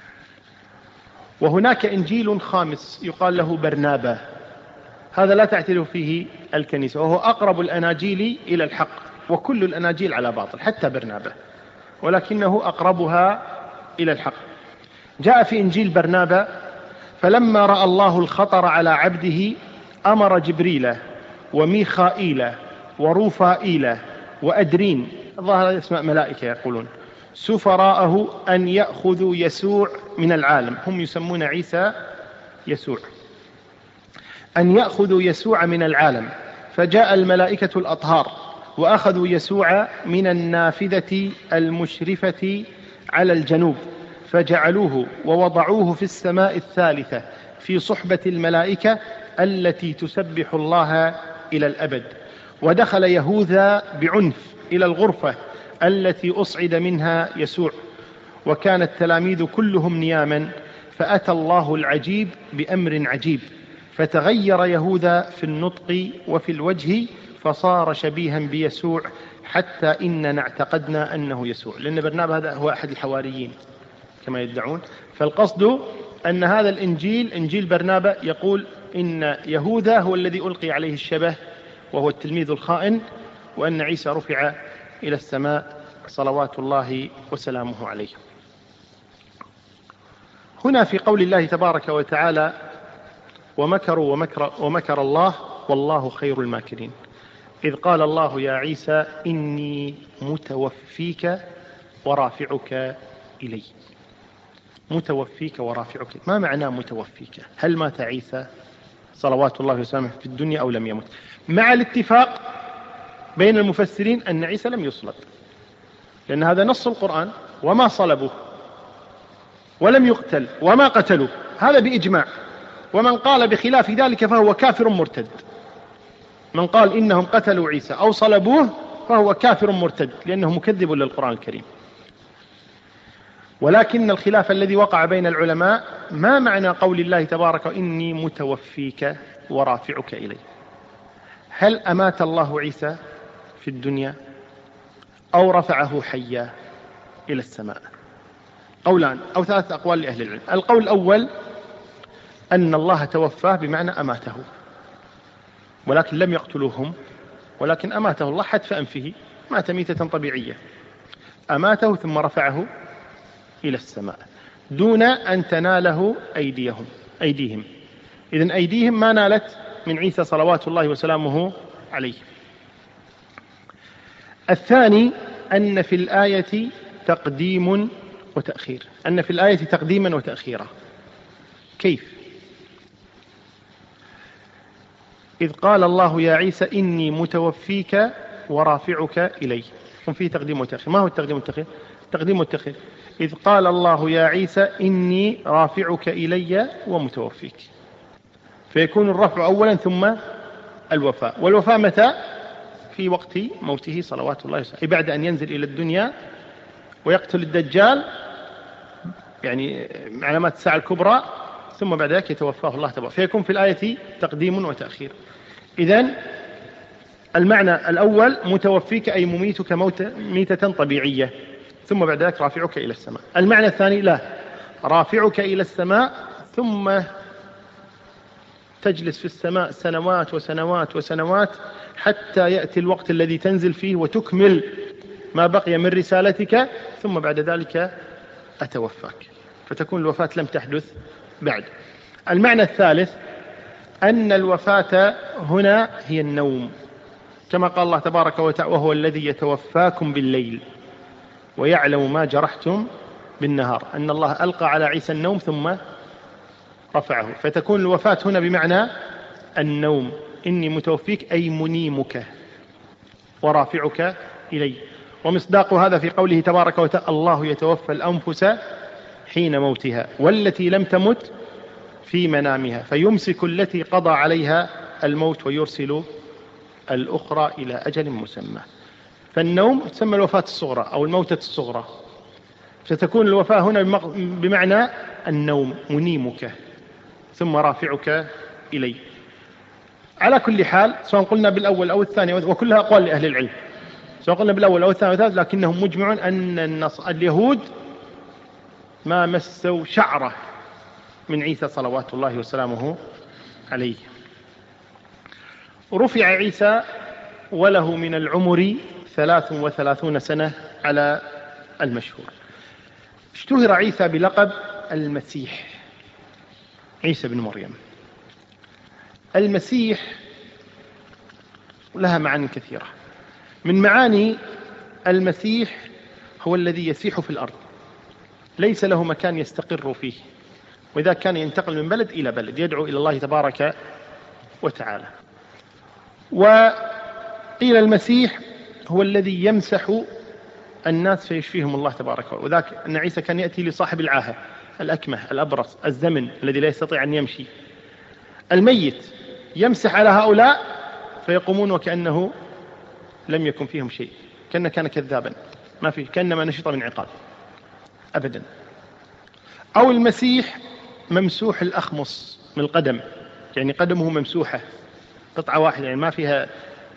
وهناك إنجيل خامس يقال له برنابا، هذا لا تعترف فيه الكنيسة، وهو أقرب الأناجيل إلى الحق، وكل الأناجيل على باطل حتى برنابا، ولكنه أقربها إلى الحق. جاء في إنجيل برنابا: فلما رأى الله الخطر على عبده أمر جبريل وميخائيل وروفائيل وأدرين، ظهر اسماء ملائكة يقولون، سفراءه أن يأخذوا يسوع من العالم، هم يسمون عيسى يسوع، أن يأخذوا يسوع من العالم. فجاء الملائكة الأطهار وأخذوا يسوع من النافذة المشرفة على الجنوب، فجعلوه ووضعوه في السماء الثالثة في صحبة الملائكة التي تسبح الله إلى الأبد. ودخل يهوذا بعنف إلى الغرفة التي أصعد منها يسوع، وكان التلاميذ كلهم نياما، فأتى الله العجيب بأمر عجيب، فتغير يهوذا في النطق وفي الوجه، فصار شبيها بيسوع، حتى إننا اعتقدنا أنه يسوع، لأن برنابا هذا هو أحد الحواريين كما يدعون. فالقصد أن هذا الإنجيل، إنجيل برنابا، يقول إن يهوذا هو الذي ألقي عليه الشبه وهو التلميذ الخائن، وأن عيسى رفع إلى السماء صلوات الله وسلامه عليه. هنا في قول الله تبارك وتعالى: ومكروا ومكر الله والله خير الماكرين، إذ قال الله يا عيسى إني متوفيك ورافعك إلي. متوفيك ورافعك، ما معنى متوفيك؟ هل مات عيسى صلوات الله وسلامه في الدنيا أو لم يمت؟ مع الاتفاق بين المفسرين أن عيسى لم يصلب، لأن هذا نص القرآن: وما صلبوه ولم يقتل وما قتلوه، هذا بإجماع. ومن قال بخلاف ذلك فهو كافر مرتد. من قال إنهم قتلوا عيسى أو صلبوه فهو كافر مرتد، لأنه مكذب للقرآن الكريم. ولكن الخلاف الذي وقع بين العلماء: ما معنى قول الله تبارك إني متوفيك ورافعك إلي؟ هل أمات الله عيسى في الدنيا أو رفعه حيا إلى السماء؟ قولان أو 3 أقوال لأهل العلم. القول الأول أن الله توفاه بمعنى أماته، ولكن لم يقتلوهم، ولكن أماته الله حتف أنفه، مات ميتة طبيعية، أماته ثم رفعه إلى السماء دون أن تناله أيديهم. إذن أيديهم ما نالت من عيسى صلوات الله وسلامه عليه. الثاني أن في الآية تقديم وتأخير، أن في الآية تقديما وتأخيرا. كيف؟ إذ قال الله يا عيسى إني متوفيك ورافعك إلي، فيه تقديم وتأخير. ما هو التقديم والتأخير؟ تقديم والتأخير. إذ قال الله يا عيسى إني رافعك إلي ومتوفيك، فيكون الرفع أولا ثم الوفاء. والوفاء متى؟ في وقت موته صلوات الله وسلامه، بعد أن ينزل إلى الدنيا ويقتل الدجال، يعني علامات الساعة الكبرى، ثم بعد ذلك يتوفاه الله تبارك. فيكون في الآية تقديم وتأخير. إذن المعنى الأول متوفيك أي مميتك ميتة طبيعية، ثم بعد ذلك رافعك إلى السماء. المعنى الثاني لا، رافعك إلى السماء ثم تجلس في السماء سنوات وسنوات وسنوات حتى يأتي الوقت الذي تنزل فيه وتكمل ما بقي من رسالتك، ثم بعد ذلك أتوفاك، فتكون الوفاة لم تحدث بعد. المعنى الثالث أن الوفاة هنا هي النوم، كما قال الله تبارك وتعالى وهو الذي يتوفاكم بالليل ويعلم ما جرحتم بالنهار، أن الله ألقى على عيسى النوم ثم رفعه، فتكون الوفاة هنا بمعنى النوم. إني متوفيك أي منيمك ورافعك إلي. ومصداق هذا في قوله تبارك وتعالى الله يتوفى الأنفس حين موتها والتي لم تمت في منامها فيمسك التي قضى عليها الموت ويرسل الأخرى إلى أجل مسمى. فالنوم تسمى الوفاة الصغرى أو الموتة الصغرى، فتكون الوفاة هنا بمعنى النوم، منيمك ثم رافعك إلي. على كل حال سواء قلنا بالأول أو الثاني، وكلها أقوال لأهل العلم، سواء قلنا بالأول أو الثاني والثالث، لكنهم مجمعون أن اليهود ما مسوا شعرة من عيسى صلوات الله وسلامه عليه. رفع عيسى وله من العمر 33 سنة على المشهور. اشتهر عيسى بلقب المسيح، عيسى بن مريم. المسيح لها معاني كثيرة. من معاني المسيح هو الذي يسيح في الأرض، ليس له مكان يستقر فيه، وإذا كان ينتقل من بلد إلى بلد يدعو إلى الله تبارك وتعالى. وقيل المسيح هو الذي يمسح الناس فيشفيهم الله تبارك وتعالى، وذاك أن عيسى كان يأتي لصاحب العاهة الأكمه الأبرص الزمن الذي لا يستطيع أن يمشي، الميت، يمسح على هؤلاء فيقومون وكأنه لم يكن فيهم شيء، كان كذابا، ما فيه، كأنما نشط من عقاب أبدا. أو المسيح ممسوح الأخمص من القدم، يعني قدمه ممسوحة قطعة واحدة، يعني ما فيها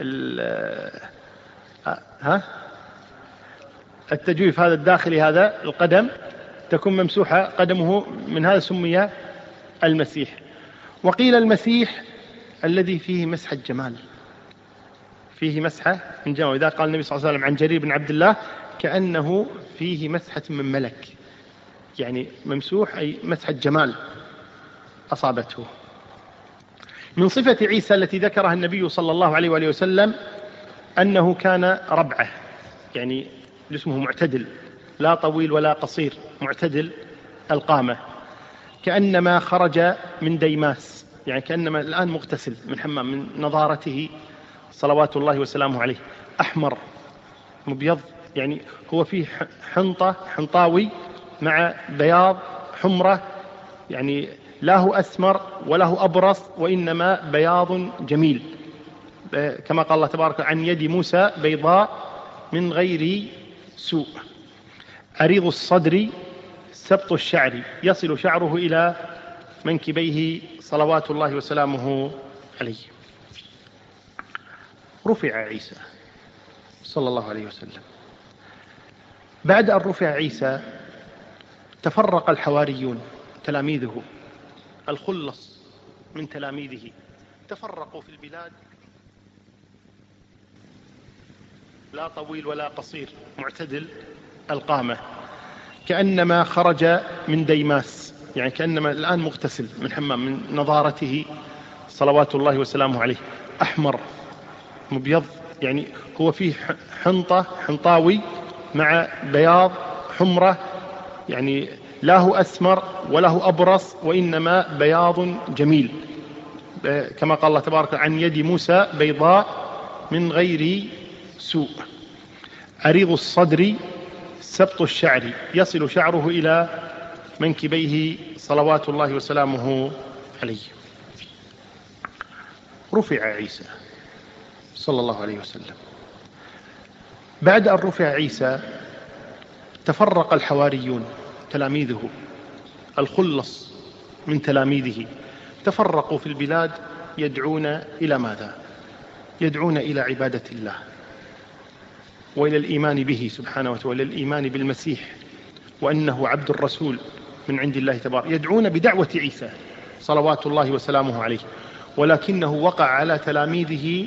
التجويف هذا الداخلي، هذا القدم تكون ممسوحة قدمه، من هذا سمي المسيح. وقيل المسيح الذي فيه مسحة جمال، فيه مسحة من جمال، وإذا قال النبي صلى الله عليه وسلم عن جرير بن عبد الله كأنه فيه مسحة من ملك، يعني ممسوح أي مسحة جمال أصابته. من صفة عيسى التي ذكرها النبي صلى الله عليه وآله وسلم أنه كان ربعة، يعني جسمه معتدل، لا طويل ولا قصير، معتدل القامة، كأنما خرج من ديماس، يعني كأنما الآن مغتسل من حمام من نضارته صلوات الله وسلامه عليه، أحمر مبيض، يعني هو فيه حنطاوي مع بياض حمرة، يعني لا هو أسمر ولا هو أبرص، وإنما بياض جميل، كما قال الله تبارك عن يد موسى بيضاء من غير سوء. عريض الصدر سبط الشعر، يصل شعره إلى منكبيه صلوات الله وسلامه عليه. رفع عيسى صلى الله عليه وسلم. بعد أن رفع عيسى تفرق الحواريون، تلاميذه الخلص من تلاميذه، تفرقوا في البلاد لا طويل ولا قصير، معتدل القامة، كأنما خرج من ديماس، يعني كأنما الآن مغتسل من حمام من نضارته صلوات الله وسلامه عليه. أحمر مبيض، يعني هو فيه حنطاوي مع بياض حمرة، يعني لا هو أسمر ولا هو أبرص، وإنما بياض جميل، كما قال الله تبارك عن يد موسى بيضاء من غير سوء. عريض الصدر سبط الشعر، يصل شعره إلى منكبيه صلوات الله وسلامه عليه. رفع عيسى صلى الله عليه وسلم. بعد أن رفع عيسى تفرق الحواريون تلاميذه الخلص من تلاميذه، تفرقوا في البلاد يدعون إلى ماذا؟ يدعون إلى عبادة الله وإلى الإيمان به سبحانه وتعالى، وإلى الإيمان بالمسيح وأنه عبد الرسول من عند الله تبارك، يدعون بدعوة عيسى صلوات الله وسلامه عليه. ولكنه وقع على تلاميذه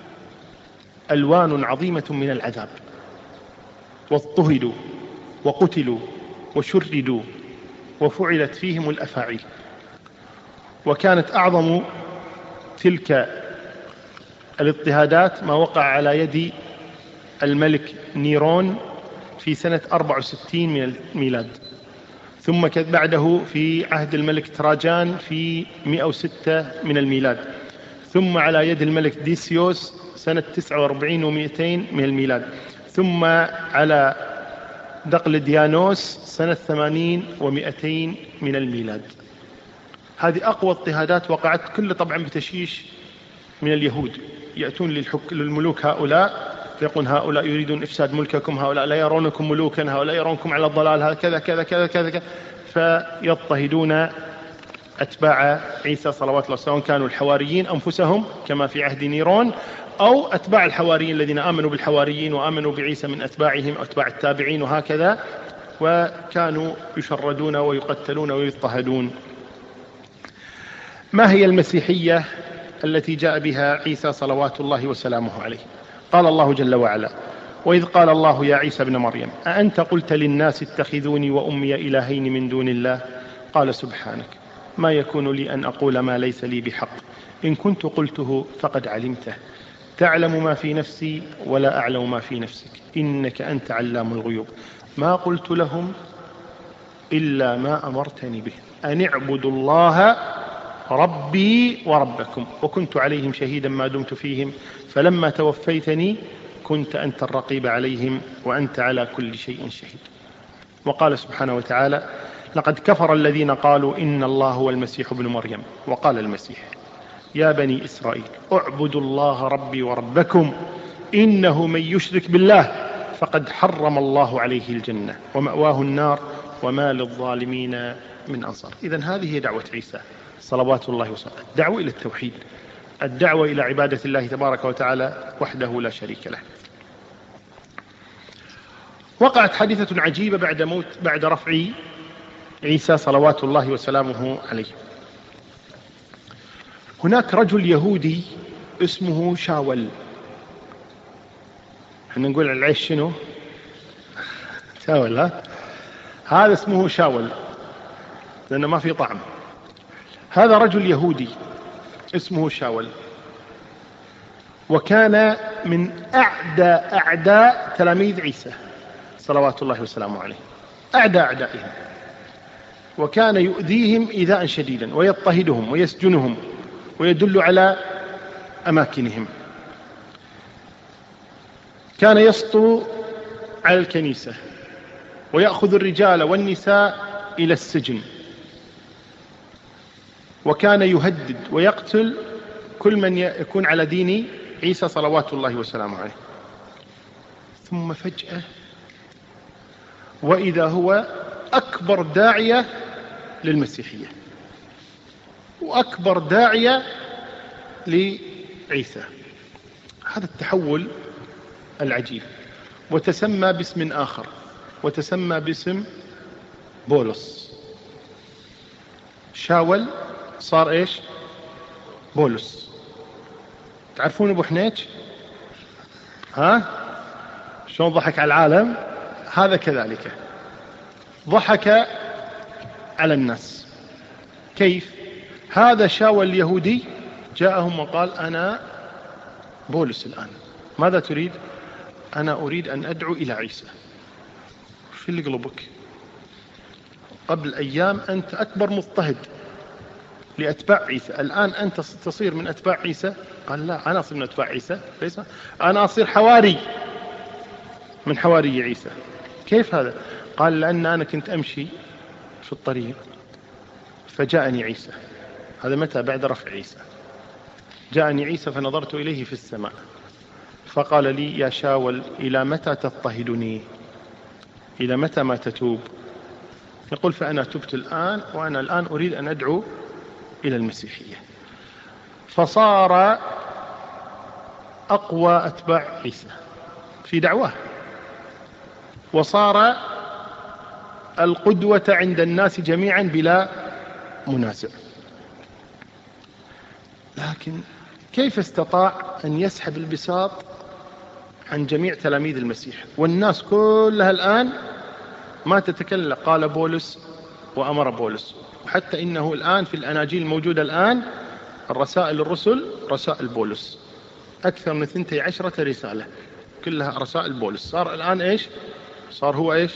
ألوان عظيمة من العذاب، واضطهدوا وقتلوا وشردوا وفعلت فيهم الأفاعيل. وكانت أعظم تلك الاضطهادات ما وقع على يد الملك نيرون في سنة 64 من الميلاد، ثم بعده في عهد الملك تراجان في 106 من الميلاد، ثم على يد الملك ديسيوس سنة 49 و200 من الميلاد، ثم على دقلديانوس سنة 80 و200 من الميلاد. هذه أقوى اضطهادات وقعت، كل طبعا بتشيش من اليهود، يأتون للملوك هؤلاء فيقول هؤلاء يريدون إفساد ملككم، هؤلاء لا يرونكم ملوكا، هؤلاء يرونكم على الضلال، هكذا كذا كذا كذا، فيضطهدون أتباع عيسى صلوات الله، سواء كانوا الحواريين أنفسهم كما في عهد نيرون، أو أتباع الحواريين الذين آمنوا بالحواريين وآمنوا بعيسى من أتباعهم أو أتباع التابعين وهكذا، وكانوا يشردون ويقتلون ويضطهدون. ما هي المسيحية التي جاء بها عيسى صلوات الله وسلامه عليه؟ قال الله جل وعلا: وإذ قال الله يا عيسى ابن مريم أأنت قلت للناس اتخذوني وأمي إلهين من دون الله؟ قال سبحانك ما يكون لي أن أقول ما ليس لي بحق، إن كنت قلته فقد علمته، تعلم ما في نفسي ولا أعلم ما في نفسك، إنك أنت علام الغيوب، ما قلت لهم إلا ما أمرتني به أن اعبدوا الله ربي وربكم، وكنت عليهم شهيدا ما دمت فيهم، فلما توفيتني كنت أنت الرقيب عليهم وأنت على كل شيء شهيد. وقال سبحانه وتعالى: لقد كفر الذين قالوا إن الله هو المسيح ابن مريم، وقال المسيح: يا بني إسرائيل اعبدوا الله ربي وربكم، إنه من يشرك بالله فقد حرم الله عليه الجنة ومأواه النار وما للظالمين من أنصار. إذن هذه هي دعوة عيسى صلوات الله وسلامه، الدعوة إلى التوحيد، الدعوة إلى عبادة الله تبارك وتعالى وحده لا شريك له. وقعت حادثة عجيبة بعد رفع عيسى صلوات الله وسلامه عليه. هناك رجل يهودي اسمه شاول، احنا نقول على العيش شنو؟ شاول، هذا اسمه شاول لأنه ما في طعم. هذا رجل يهودي اسمه شاول، وكان من أعداء تلاميذ عيسى صلوات الله وسلامه عليه، أعدائهم، وكان يؤذيهم إيذاء شديدا ويضطهدهم ويسجنهم ويدل على أماكنهم. كان يسطو على الكنيسة ويأخذ الرجال والنساء إلى السجن، وكان يهدد ويقتل كل من يكون على دين عيسى صلوات الله وسلامه عليه. ثم فجأة وإذا هو أكبر داعية للمسيحية وأكبر داعية لعيسى. هذا التحول العجيب، وتسمى باسم آخر، وتسمى باسم بولس. شاول صار إيش؟ بولس. تعرفون أبو حنيج؟ شلون ضحك على العالم، هذا كذلك ضحك على الناس. كيف؟ هذا شاول اليهودي جاءهم وقال أنا بولس الآن، ماذا تريد؟ أنا أريد أن أدعو إلى عيسى. في اللي قلبك؟ قبل أيام أنت أكبر مضطهد لأتباع عيسى، الآن أنت تصير من أتباع عيسى؟ قال لا، أنا أصير من أتباع عيسى، ليس أنا أصير حواري من حواري عيسى. كيف هذا؟ قال لأن أنا كنت أمشي في الطريق فجاءني عيسى. هذا متى؟ بعد رفع عيسى. جاءني عيسى فنظرت إليه في السماء فقال لي يا شاول إلى متى تضطهدني؟ إلى متى ما تتوب؟ يقول فأنا تبت الآن، وأنا الآن أريد أن أدعو إلى المسيحية. فصار أقوى أتباع عيسى في دعواه، وصار القدوة عند الناس جميعا بلا منازع. لكن كيف استطاع أن يسحب البساط عن جميع تلاميذ المسيح والناس كلها الآن ما تتكلم؟ قال بولس وأمر بولس. وحتى إنه الآن في الأناجيل الموجودة الآن الرسائل الرسل رسائل بولس، أكثر من 12 رسالة كلها رسائل بولس. صار الآن إيش؟ صار هو إيش؟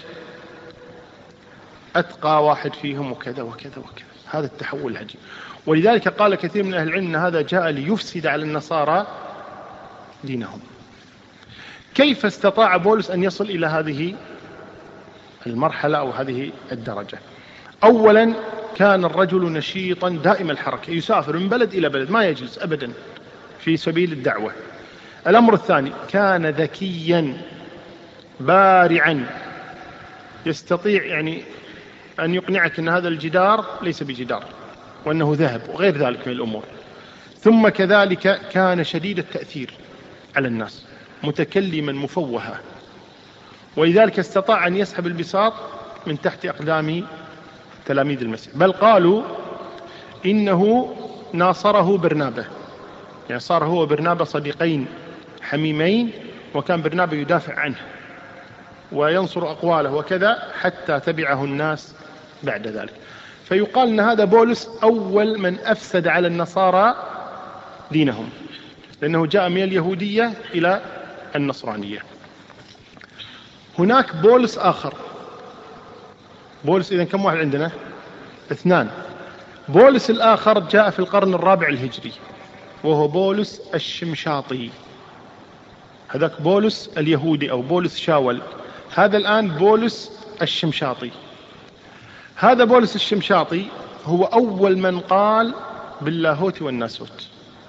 أتقى واحد فيهم وكذا وكذا وكذا. هذا التحول العجيب. ولذلك قال كثير من أهل العلم أن هذا جاء ليفسد على النصارى دينهم. كيف استطاع بولس أن يصل إلى هذه المرحلة أو هذه الدرجة؟ أولا كان الرجل نشيطا دائم الحركة، يسافر من بلد إلى بلد، ما يجلس أبدا في سبيل الدعوة. الأمر الثاني كان ذكيا بارعا، يستطيع يعني أن يقنعك أن هذا الجدار ليس بجدار وأنه ذهب وغير ذلك من الأمور. ثم كذلك كان شديد التأثير على الناس، متكلما مفوها، ولذلك استطاع أن يسحب البساط من تحت أقدام تلاميذ المسيح. بل قالوا إنه ناصره برنابة، يعني صار هو برنابة صديقين حميمين، وكان برنابة يدافع عنه وينصر أقواله وكذا حتى تبعه الناس بعد ذلك. فيقال أن هذا بولس أول من أفسد على النصارى دينهم، لأنه جاء من اليهودية إلى النصرانية. هناك بولس آخر. بولس إذن كم واحد عندنا؟ 2. بولس الآخر جاء في القرن الرابع الهجري، وهو بولس الشمشاطي. هذاك بولس اليهودي أو بولس شاول، هذا الآن بولس الشمشاطي. هذا بولس الشمشاطي هو أول من قال باللاهوت والناسوت،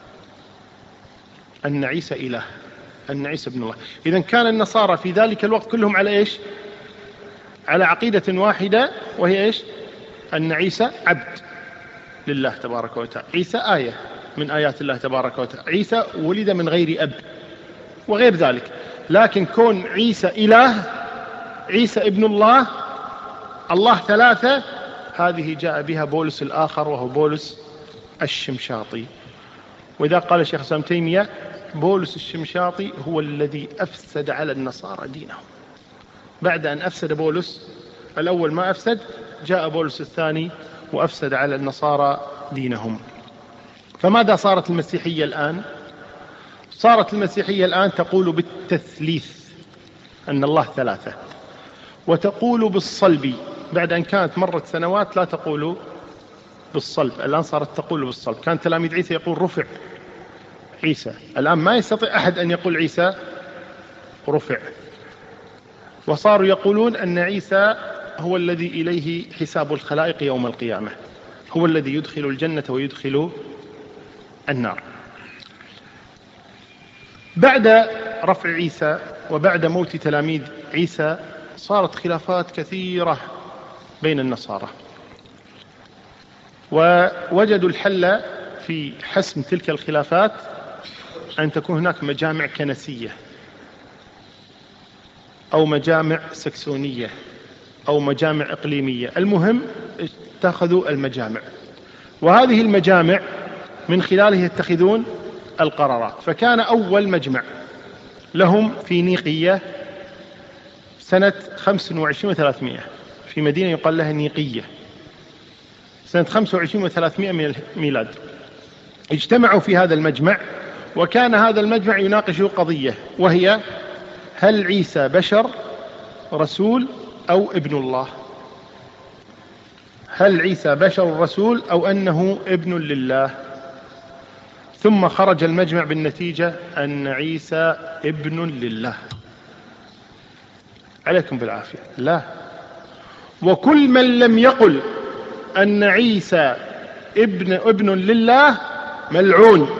أن عيسى إله، أن عيسى ابن الله. إذن كان النصارى في ذلك الوقت كلهم على إيش؟ على عقيدة واحدة، وهي إيش؟ أن عيسى عبد لله تبارك وتعالى، عيسى آية من آيات الله تبارك وتعالى، عيسى ولد من غير أب وغير ذلك. لكن كون عيسى إله، عيسى ابن الله، الله ثلاثة، هذه جاء بها بولس الآخر وهو بولس الشمشاطي. وإذا قال الشيخ الإسلام ابن تيمية بولس الشمشاطي هو الذي أفسد على النصارى دينهم. بعد أن أفسد بولس الأول ما أفسد، جاء بولس الثاني وأفسد على النصارى دينهم. فماذا صارت المسيحية الآن؟ صارت المسيحية الآن تقول بالتثليث، أن الله ثلاثة، وتقول بالصلب. بعد أن كانت مرت سنوات لا تقول بالصلب، الآن صارت تقول بالصلب. كان تلاميذ عيسى يقول رفع عيسى، الآن ما يستطيع أحد أن يقول عيسى رفع. وصاروا يقولون أن عيسى هو الذي إليه حساب الخلائق يوم القيامة، هو الذي يدخل الجنة ويدخل النار. بعد رفع عيسى وبعد موت تلاميذ عيسى صارت خلافات كثيرة بين النصارى، ووجدوا الحل في حسم تلك الخلافات أن تكون هناك مجامع كنسية أو مجامع سكسونية أو مجامع إقليمية. المهم اتخذوا المجامع، وهذه المجامع من خلالها يتخذون القرارات. فكان أول مجمع لهم في نيقية سنة 25 و300 في مدينة يقال لها نيقية، سنة 25 و300 من الميلاد. اجتمعوا في هذا المجمع، وكان هذا المجمع يناقش قضية، وهي هل عيسى بشر رسول أو ابن الله؟ هل عيسى بشر رسول أو أنه ابن لله؟ ثم خرج المجمع بالنتيجة أن عيسى ابن لله. عليكم بالعافية. لا، وكل من لم يقل أن عيسى ابن لله ملعون.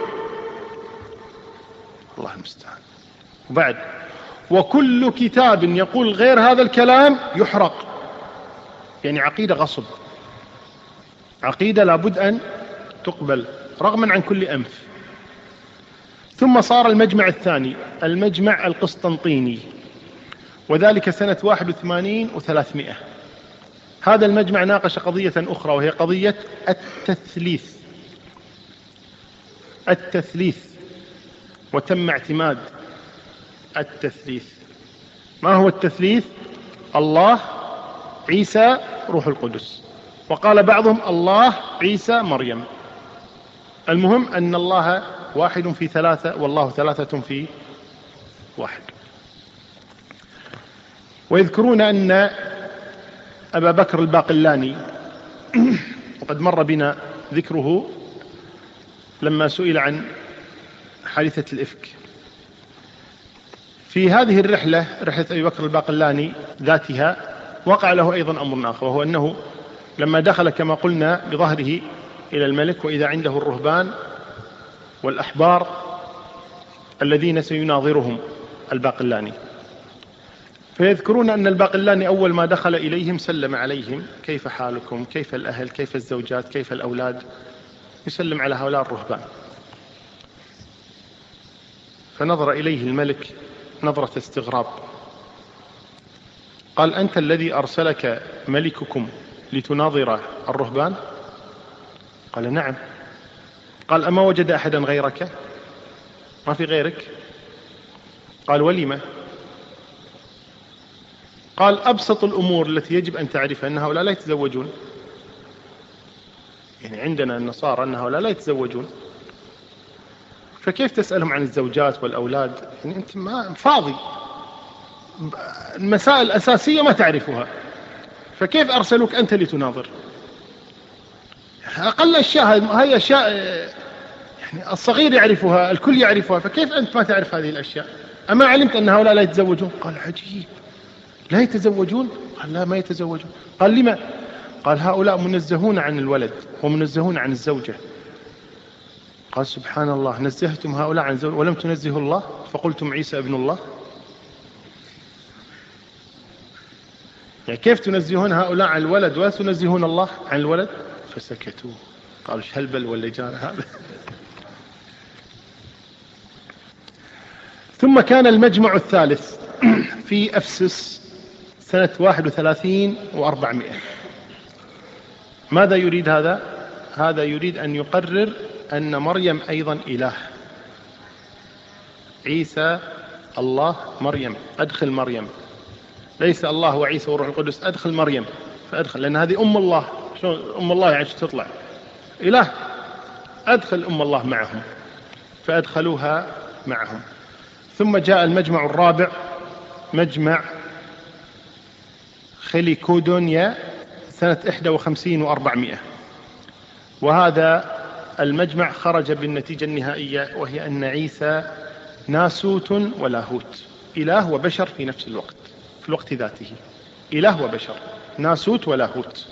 الله المستعان. وبعد، وكل كتاب يقول غير هذا الكلام يحرق. يعني عقيدة غصب، عقيدة لابد أن تقبل رغما عن كل أنف. ثم صار المجمع الثاني، المجمع القسطنطيني، وذلك سنة 81 و300. هذا المجمع ناقش قضية أخرى، وهي قضية التثليث، وتم اعتماد التثليث. ما هو التثليث؟ الله، عيسى، روح القدس. وقال بعضهم الله، عيسى، مريم. المهم أن الله واحد في ثلاثة، والله ثلاثة في واحد. ويذكرون أن أبا بكر الباقلاني وقد مر بنا ذكره لما سئل عن حادثة الإفك. في هذه الرحلة، رحلة أبي بكر الباقلاني ذاتها، وقع له أيضا أمر آخر، وهو أنه لما دخل كما قلنا بظهره إلى الملك، وإذا عنده الرهبان والأحبار الذين سيناظرهم الباقلاني، فيذكرون أن الباقلاني أول ما دخل إليهم سلم عليهم: كيف حالكم؟ كيف الأهل؟ كيف الزوجات؟ كيف الأولاد؟ يسلم على هؤلاء الرهبان. فنظر إليه الملك نظرة استغراب، قال: أنت الذي أرسلك ملككم لتناظر الرهبان؟ قال: نعم. قال: أما وجد أحدا غيرك؟ ما في غيرك؟ قال: ولم؟ قال: أبسط الأمور التي يجب أن تعرفها أن هؤلاء لا يتزوجون. يعني عندنا النصارى أن هؤلاء لا يتزوجون، فكيف تسألهم عن الزوجات والأولاد؟ يعني أنت ما فاضي، المسائل الأساسية ما تعرفها، فكيف أرسلوك أنت لتناظر؟ أقل أشياء، هي أشياء يعني الصغير يعرفها، الكل يعرفها، فكيف أنت ما تعرف هذه الأشياء؟ أما علمت أن هؤلاء لا يتزوجون؟ قال: عجيب، لا يتزوجون؟ قال: لا، ما يتزوجون. قال: لما؟ قال: هؤلاء منزهون عن الولد ومنزهون عن الزوجة. قال: سبحان الله، نزهتم هؤلاء عن الزوجة ولم تنزهوا الله، فقلتم عيسى ابن الله. يعني كيف تنزهون هؤلاء عن الولد ولا تنزهون الله عن الولد؟ فسكتوا، قالوا: ايش هالبل واللي جانا هذا. ثم كان المجمع الثالث في أفسس سنة 31 و400. ماذا يريد هذا؟ هذا يريد أن يقرر أن مريم أيضا إله. عيسى الله، مريم أدخل مريم، ليس الله وعيسى وروح القدس، أدخل مريم، فأدخل، لأن هذه أم الله. شلون أم الله يعني تطلع إله؟ أدخل أم الله معهم، فأدخلوها معهم. ثم جاء المجمع الرابع، مجمع خليكودونيا سنة 51 و400. وهذا المجمع خرج بالنتيجة النهائية، وهي أن عيسى ناسوت ولاهوت، إله وبشر في نفس الوقت، في الوقت ذاته، إله وبشر، ناسوت ولاهوت.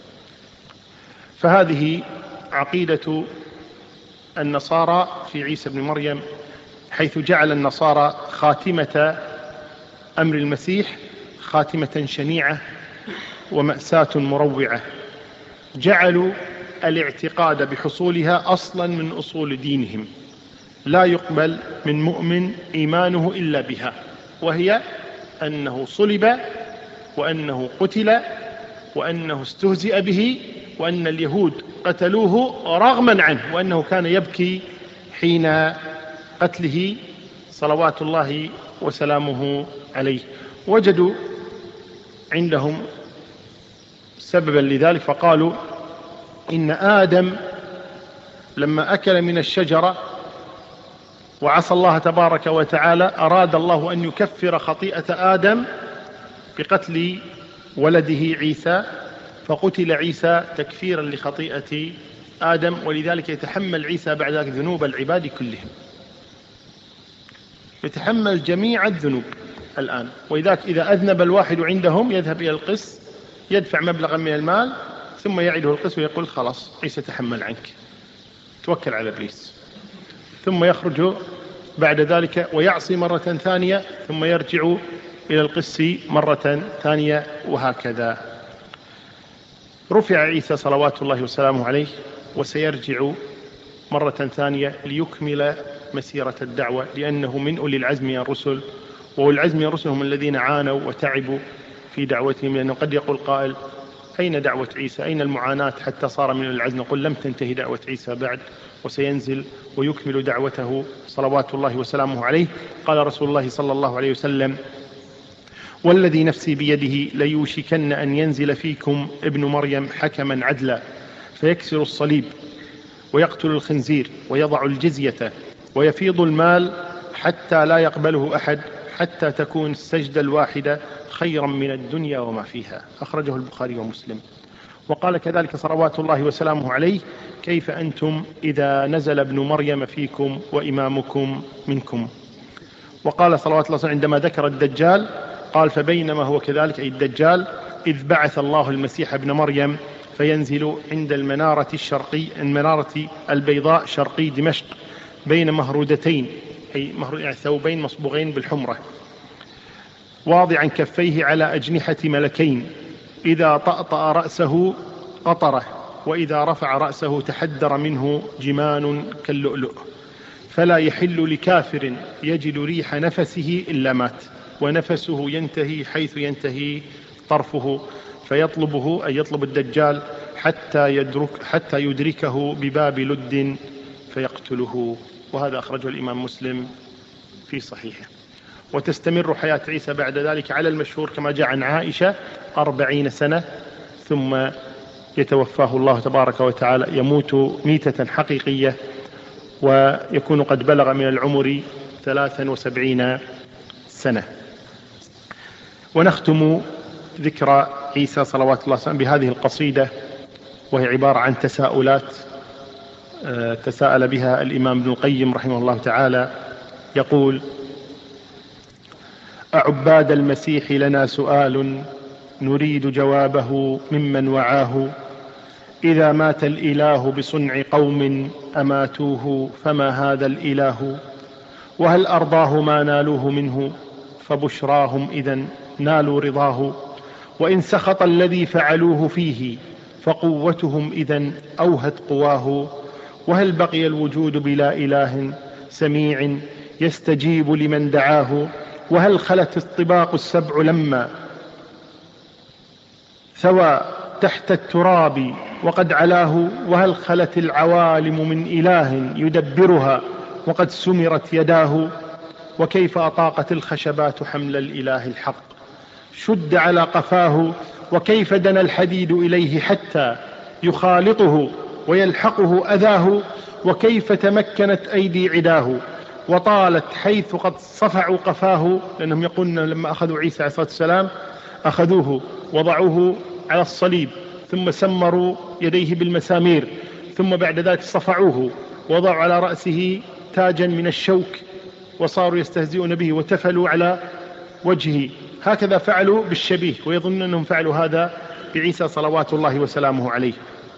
فهذه عقيدة النصارى في عيسى بن مريم، حيث جعل النصارى خاتمة أمر المسيح خاتمة شنيعة ومأساة مروعة. جعلوا الاعتقاد بحصولها أصلا من أصول دينهم، لا يقبل من مؤمن إيمانه إلا بها، وهي أنه صلب، وأنه قتل، وأنه استهزئ به، وأن اليهود قتلوه رغما عنه، وأنه كان يبكي حين قتله صلوات الله وسلامه عليه. وجدوا عندهم سببا لذلك، فقالوا إن آدم لما أكل من الشجرة وعصى الله تبارك وتعالى أراد الله أن يكفر خطيئة آدم بقتل ولده عيسى، فقتل عيسى تكفيرا لخطيئة آدم، ولذلك يتحمل عيسى بعد ذلك ذنوب العباد كلهم، يتحمل جميع الذنوب الآن. وإذاك إذا أذنب الواحد عندهم يذهب إلى القس يدفع مبلغا من المال ثم يعده القس ويقول خلاص عيسى تحمل عنك، توكل على إبليس، ثم يخرج بعد ذلك ويعصي مرة ثانية ثم يرجع إلى القس مرة ثانية، وهكذا. رفع عيسى صلوات الله وسلامه عليه وسيرجع مرة ثانية ليكمل مسيرة الدعوة، لأنه من أولي العزم من الرسل، وأولي العزم من الرسل هم الذين عانوا وتعبوا في دعوتهم، لأنه قد يقول قائل أين دعوة عيسى؟ أين المعاناة حتى صار من العزم؟ نقول لم تنتهي دعوة عيسى بعد، وسينزل ويكمل دعوته صلوات الله وسلامه عليه. قال رسول الله صلى الله عليه وسلم: والذي نفسي بيده ليوشكن أن ينزل فيكم ابن مريم حكما عدلا فيكسر الصليب ويقتل الخنزير ويضع الجزية ويفيض المال حتى لا يقبله أحد، حتى تكون السجدة الواحدة خيرا من الدنيا وما فيها. أخرجه البخاري ومسلم. وقال كذلك صلوات الله وسلامه عليه: كيف أنتم إذا نزل ابن مريم فيكم وإمامكم منكم؟ وقال صلوات الله وسلامه عندما ذكر الدجال قال: فبينما هو كذلك، أي الدجال، إذ بعث الله المسيح ابن مريم فينزل عند المنارة البيضاء شرقي دمشق بين مهرودتين، أي ثوبين مصبوغين بالحمرة، واضعا كفيه على أجنحة ملكين، إذا طأطأ رأسه قطره، وإذا رفع رأسه تحدر منه جمان كاللؤلؤ، فلا يحل لكافر يجد ريح نفسه إلا مات، ونفسه ينتهي حيث ينتهي طرفه، فيطلبه أي يطلب الدجال حتى يدركه بباب لد فيقتله. وهذا أخرجه الإمام مسلم في صحيحه. وتستمر حياة عيسى بعد ذلك على المشهور كما جاء عن عائشة 40 سنة، ثم يتوفاه الله تبارك وتعالى، يموت ميتة حقيقية، ويكون قد بلغ من العمر 73 سنة. ونختم ذكر عيسى صلوات الله وسلامه بهذه القصيدة، وهي عبارة عن تساؤلات تساءل بها الإمام ابن القيم رحمه الله تعالى. يقول: أعباد المسيح لنا سؤال نريد جوابه ممن وعاه، إذا مات الإله بصنع قوم أماتوه فما هذا الإله؟ وهل أرضاه ما نالوه منه؟ فبشراهم إذن نالوا رضاه، وإن سخط الذي فعلوه فيه فقوتهم إذن أوهت قواه. وهل بقي الوجود بلا إله سميع يستجيب لمن دعاه؟ وهل خلت الطباق السبع لما ثوى تحت التراب وقد علاه؟ وهل خلت العوالم من إله يدبرها وقد سمرت يداه؟ وكيف أطاقت الخشبات حمل الإله الحق شد على قفاه؟ وكيف دنا الحديد إليه حتى يخالطه ويلحقه أذاه؟ وكيف تمكنت أيدي عداه وطالت حيث قد صفعوا قفاه؟ لأنهم يقولون لما أخذوا عيسى عليه الصلاة والسلام أخذوه وضعوه على الصليب، ثم سمروا يديه بالمسامير، ثم بعد ذلك صفعوه وضعوا على رأسه تاجا من الشوك وصاروا يستهزئون به وتفلوا على وجهه. هكذا فعلوا بالشبيه، ويظنون أنهم فعلوا هذا بعيسى صلوات الله وسلامه عليه.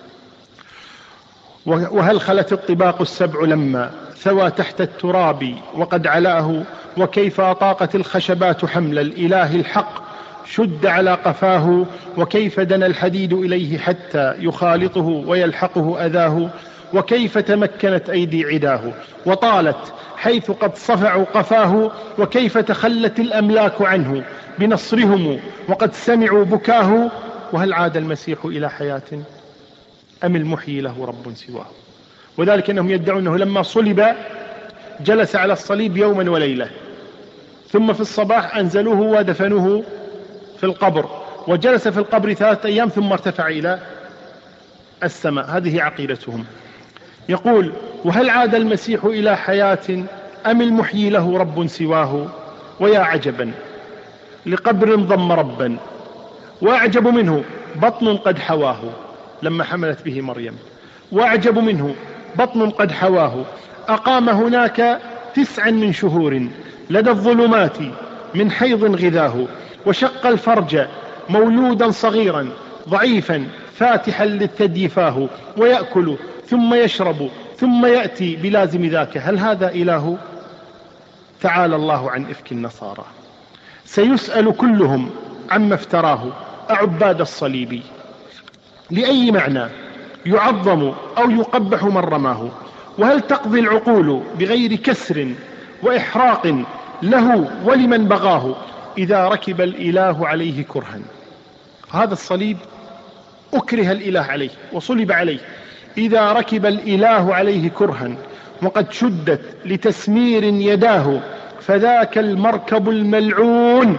وهل خلت الطباق السبع لما ثوى تحت التراب وقد علاه؟ وكيف أطاقت الخشبات حمل الإله الحق شد على قفاه؟ وكيف دنا الحديد إليه حتى يخالطه ويلحقه أذاه؟ وكيف تمكنت أيدي عداه وطالت حيث قد صفعوا قفاه؟ وكيف تخلت الأملاك عنه بنصرهم وقد سمعوا بكاه؟ وهل عاد المسيح إلى حياة أم المحيي له رب سواه؟ وذلك أنهم يدعون أنه لما صلب جلس على الصليب يوما وليلة، ثم في الصباح أنزلوه ودفنوه في القبر، وجلس في القبر 3 أيام ثم ارتفع إلى السماء. هذه عقيدتهم. يقول: وهل عاد المسيح إلى حياة أم المحيي له رب سواه؟ ويا عجبا لقبر ضم ربا، وأعجب منه بطن قد حواه لما حملت به مريم، وأعجب منه بطن قد حواه، أقام هناك 9 من شهور لدى الظلمات من حيض غذاه، وشق الفرج مولودا صغيرا ضعيفا فاتحا للثدي فاه، ويأكل ثم يشرب ثم يأتي بلازم ذاك. هل هذا إله؟ تعالى الله عن إفك النصارى. سيسأل كلهم عما افتراه أعباد الصليب، لأي معنى يعظم أو يقبح من رماه؟ وهل تقضي العقول بغير كسر وإحراق له ولمن بغاه؟ إذا ركب الإله عليه كرها. هذا الصليب أكره الإله عليه وصلب عليه. إذا ركب الإله عليه كرها وقد شدت لتسمير يداه، فذاك المركب الملعون،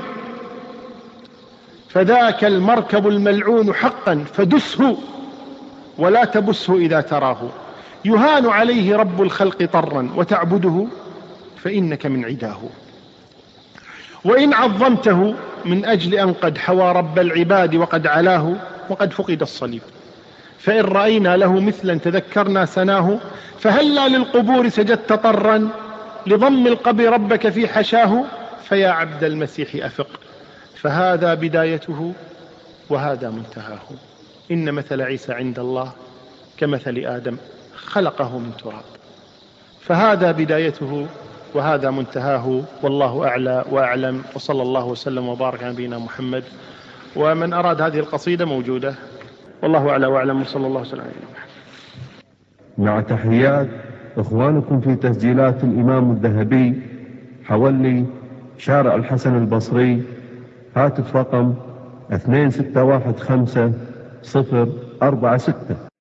فذاك المركب الملعون حقا، فدسه ولا تبسه إذا تراه. يهان عليه رب الخلق طرا وتعبده، فإنك من عداه. وإن عظمته من أجل أن قد حوى رب العباد وقد علاه، وقد فقد الصليب، فإن رأينا له مثلا تذكرنا سناه. فهلا للقبور سجدت طرا لضم القبر ربك في حشاه، فيا عبد المسيح أفق، فهذا بدايته وهذا منتهاه. إن مثل عيسى عند الله كمثل آدم خلقه من تراب، فهذا بدايته وهذا منتهاه. والله أعلى وأعلم، وصلى الله وسلم وبارك على نبينا محمد. ومن أراد هذه القصيدة موجودة، والله أعلى وأعلم، وصلى الله وسلم على نبينا محمد. مع تحيات إخوانكم في تسجيلات الإمام الذهبي، حولي شارع الحسن البصري، هاتف رقم 2615 046.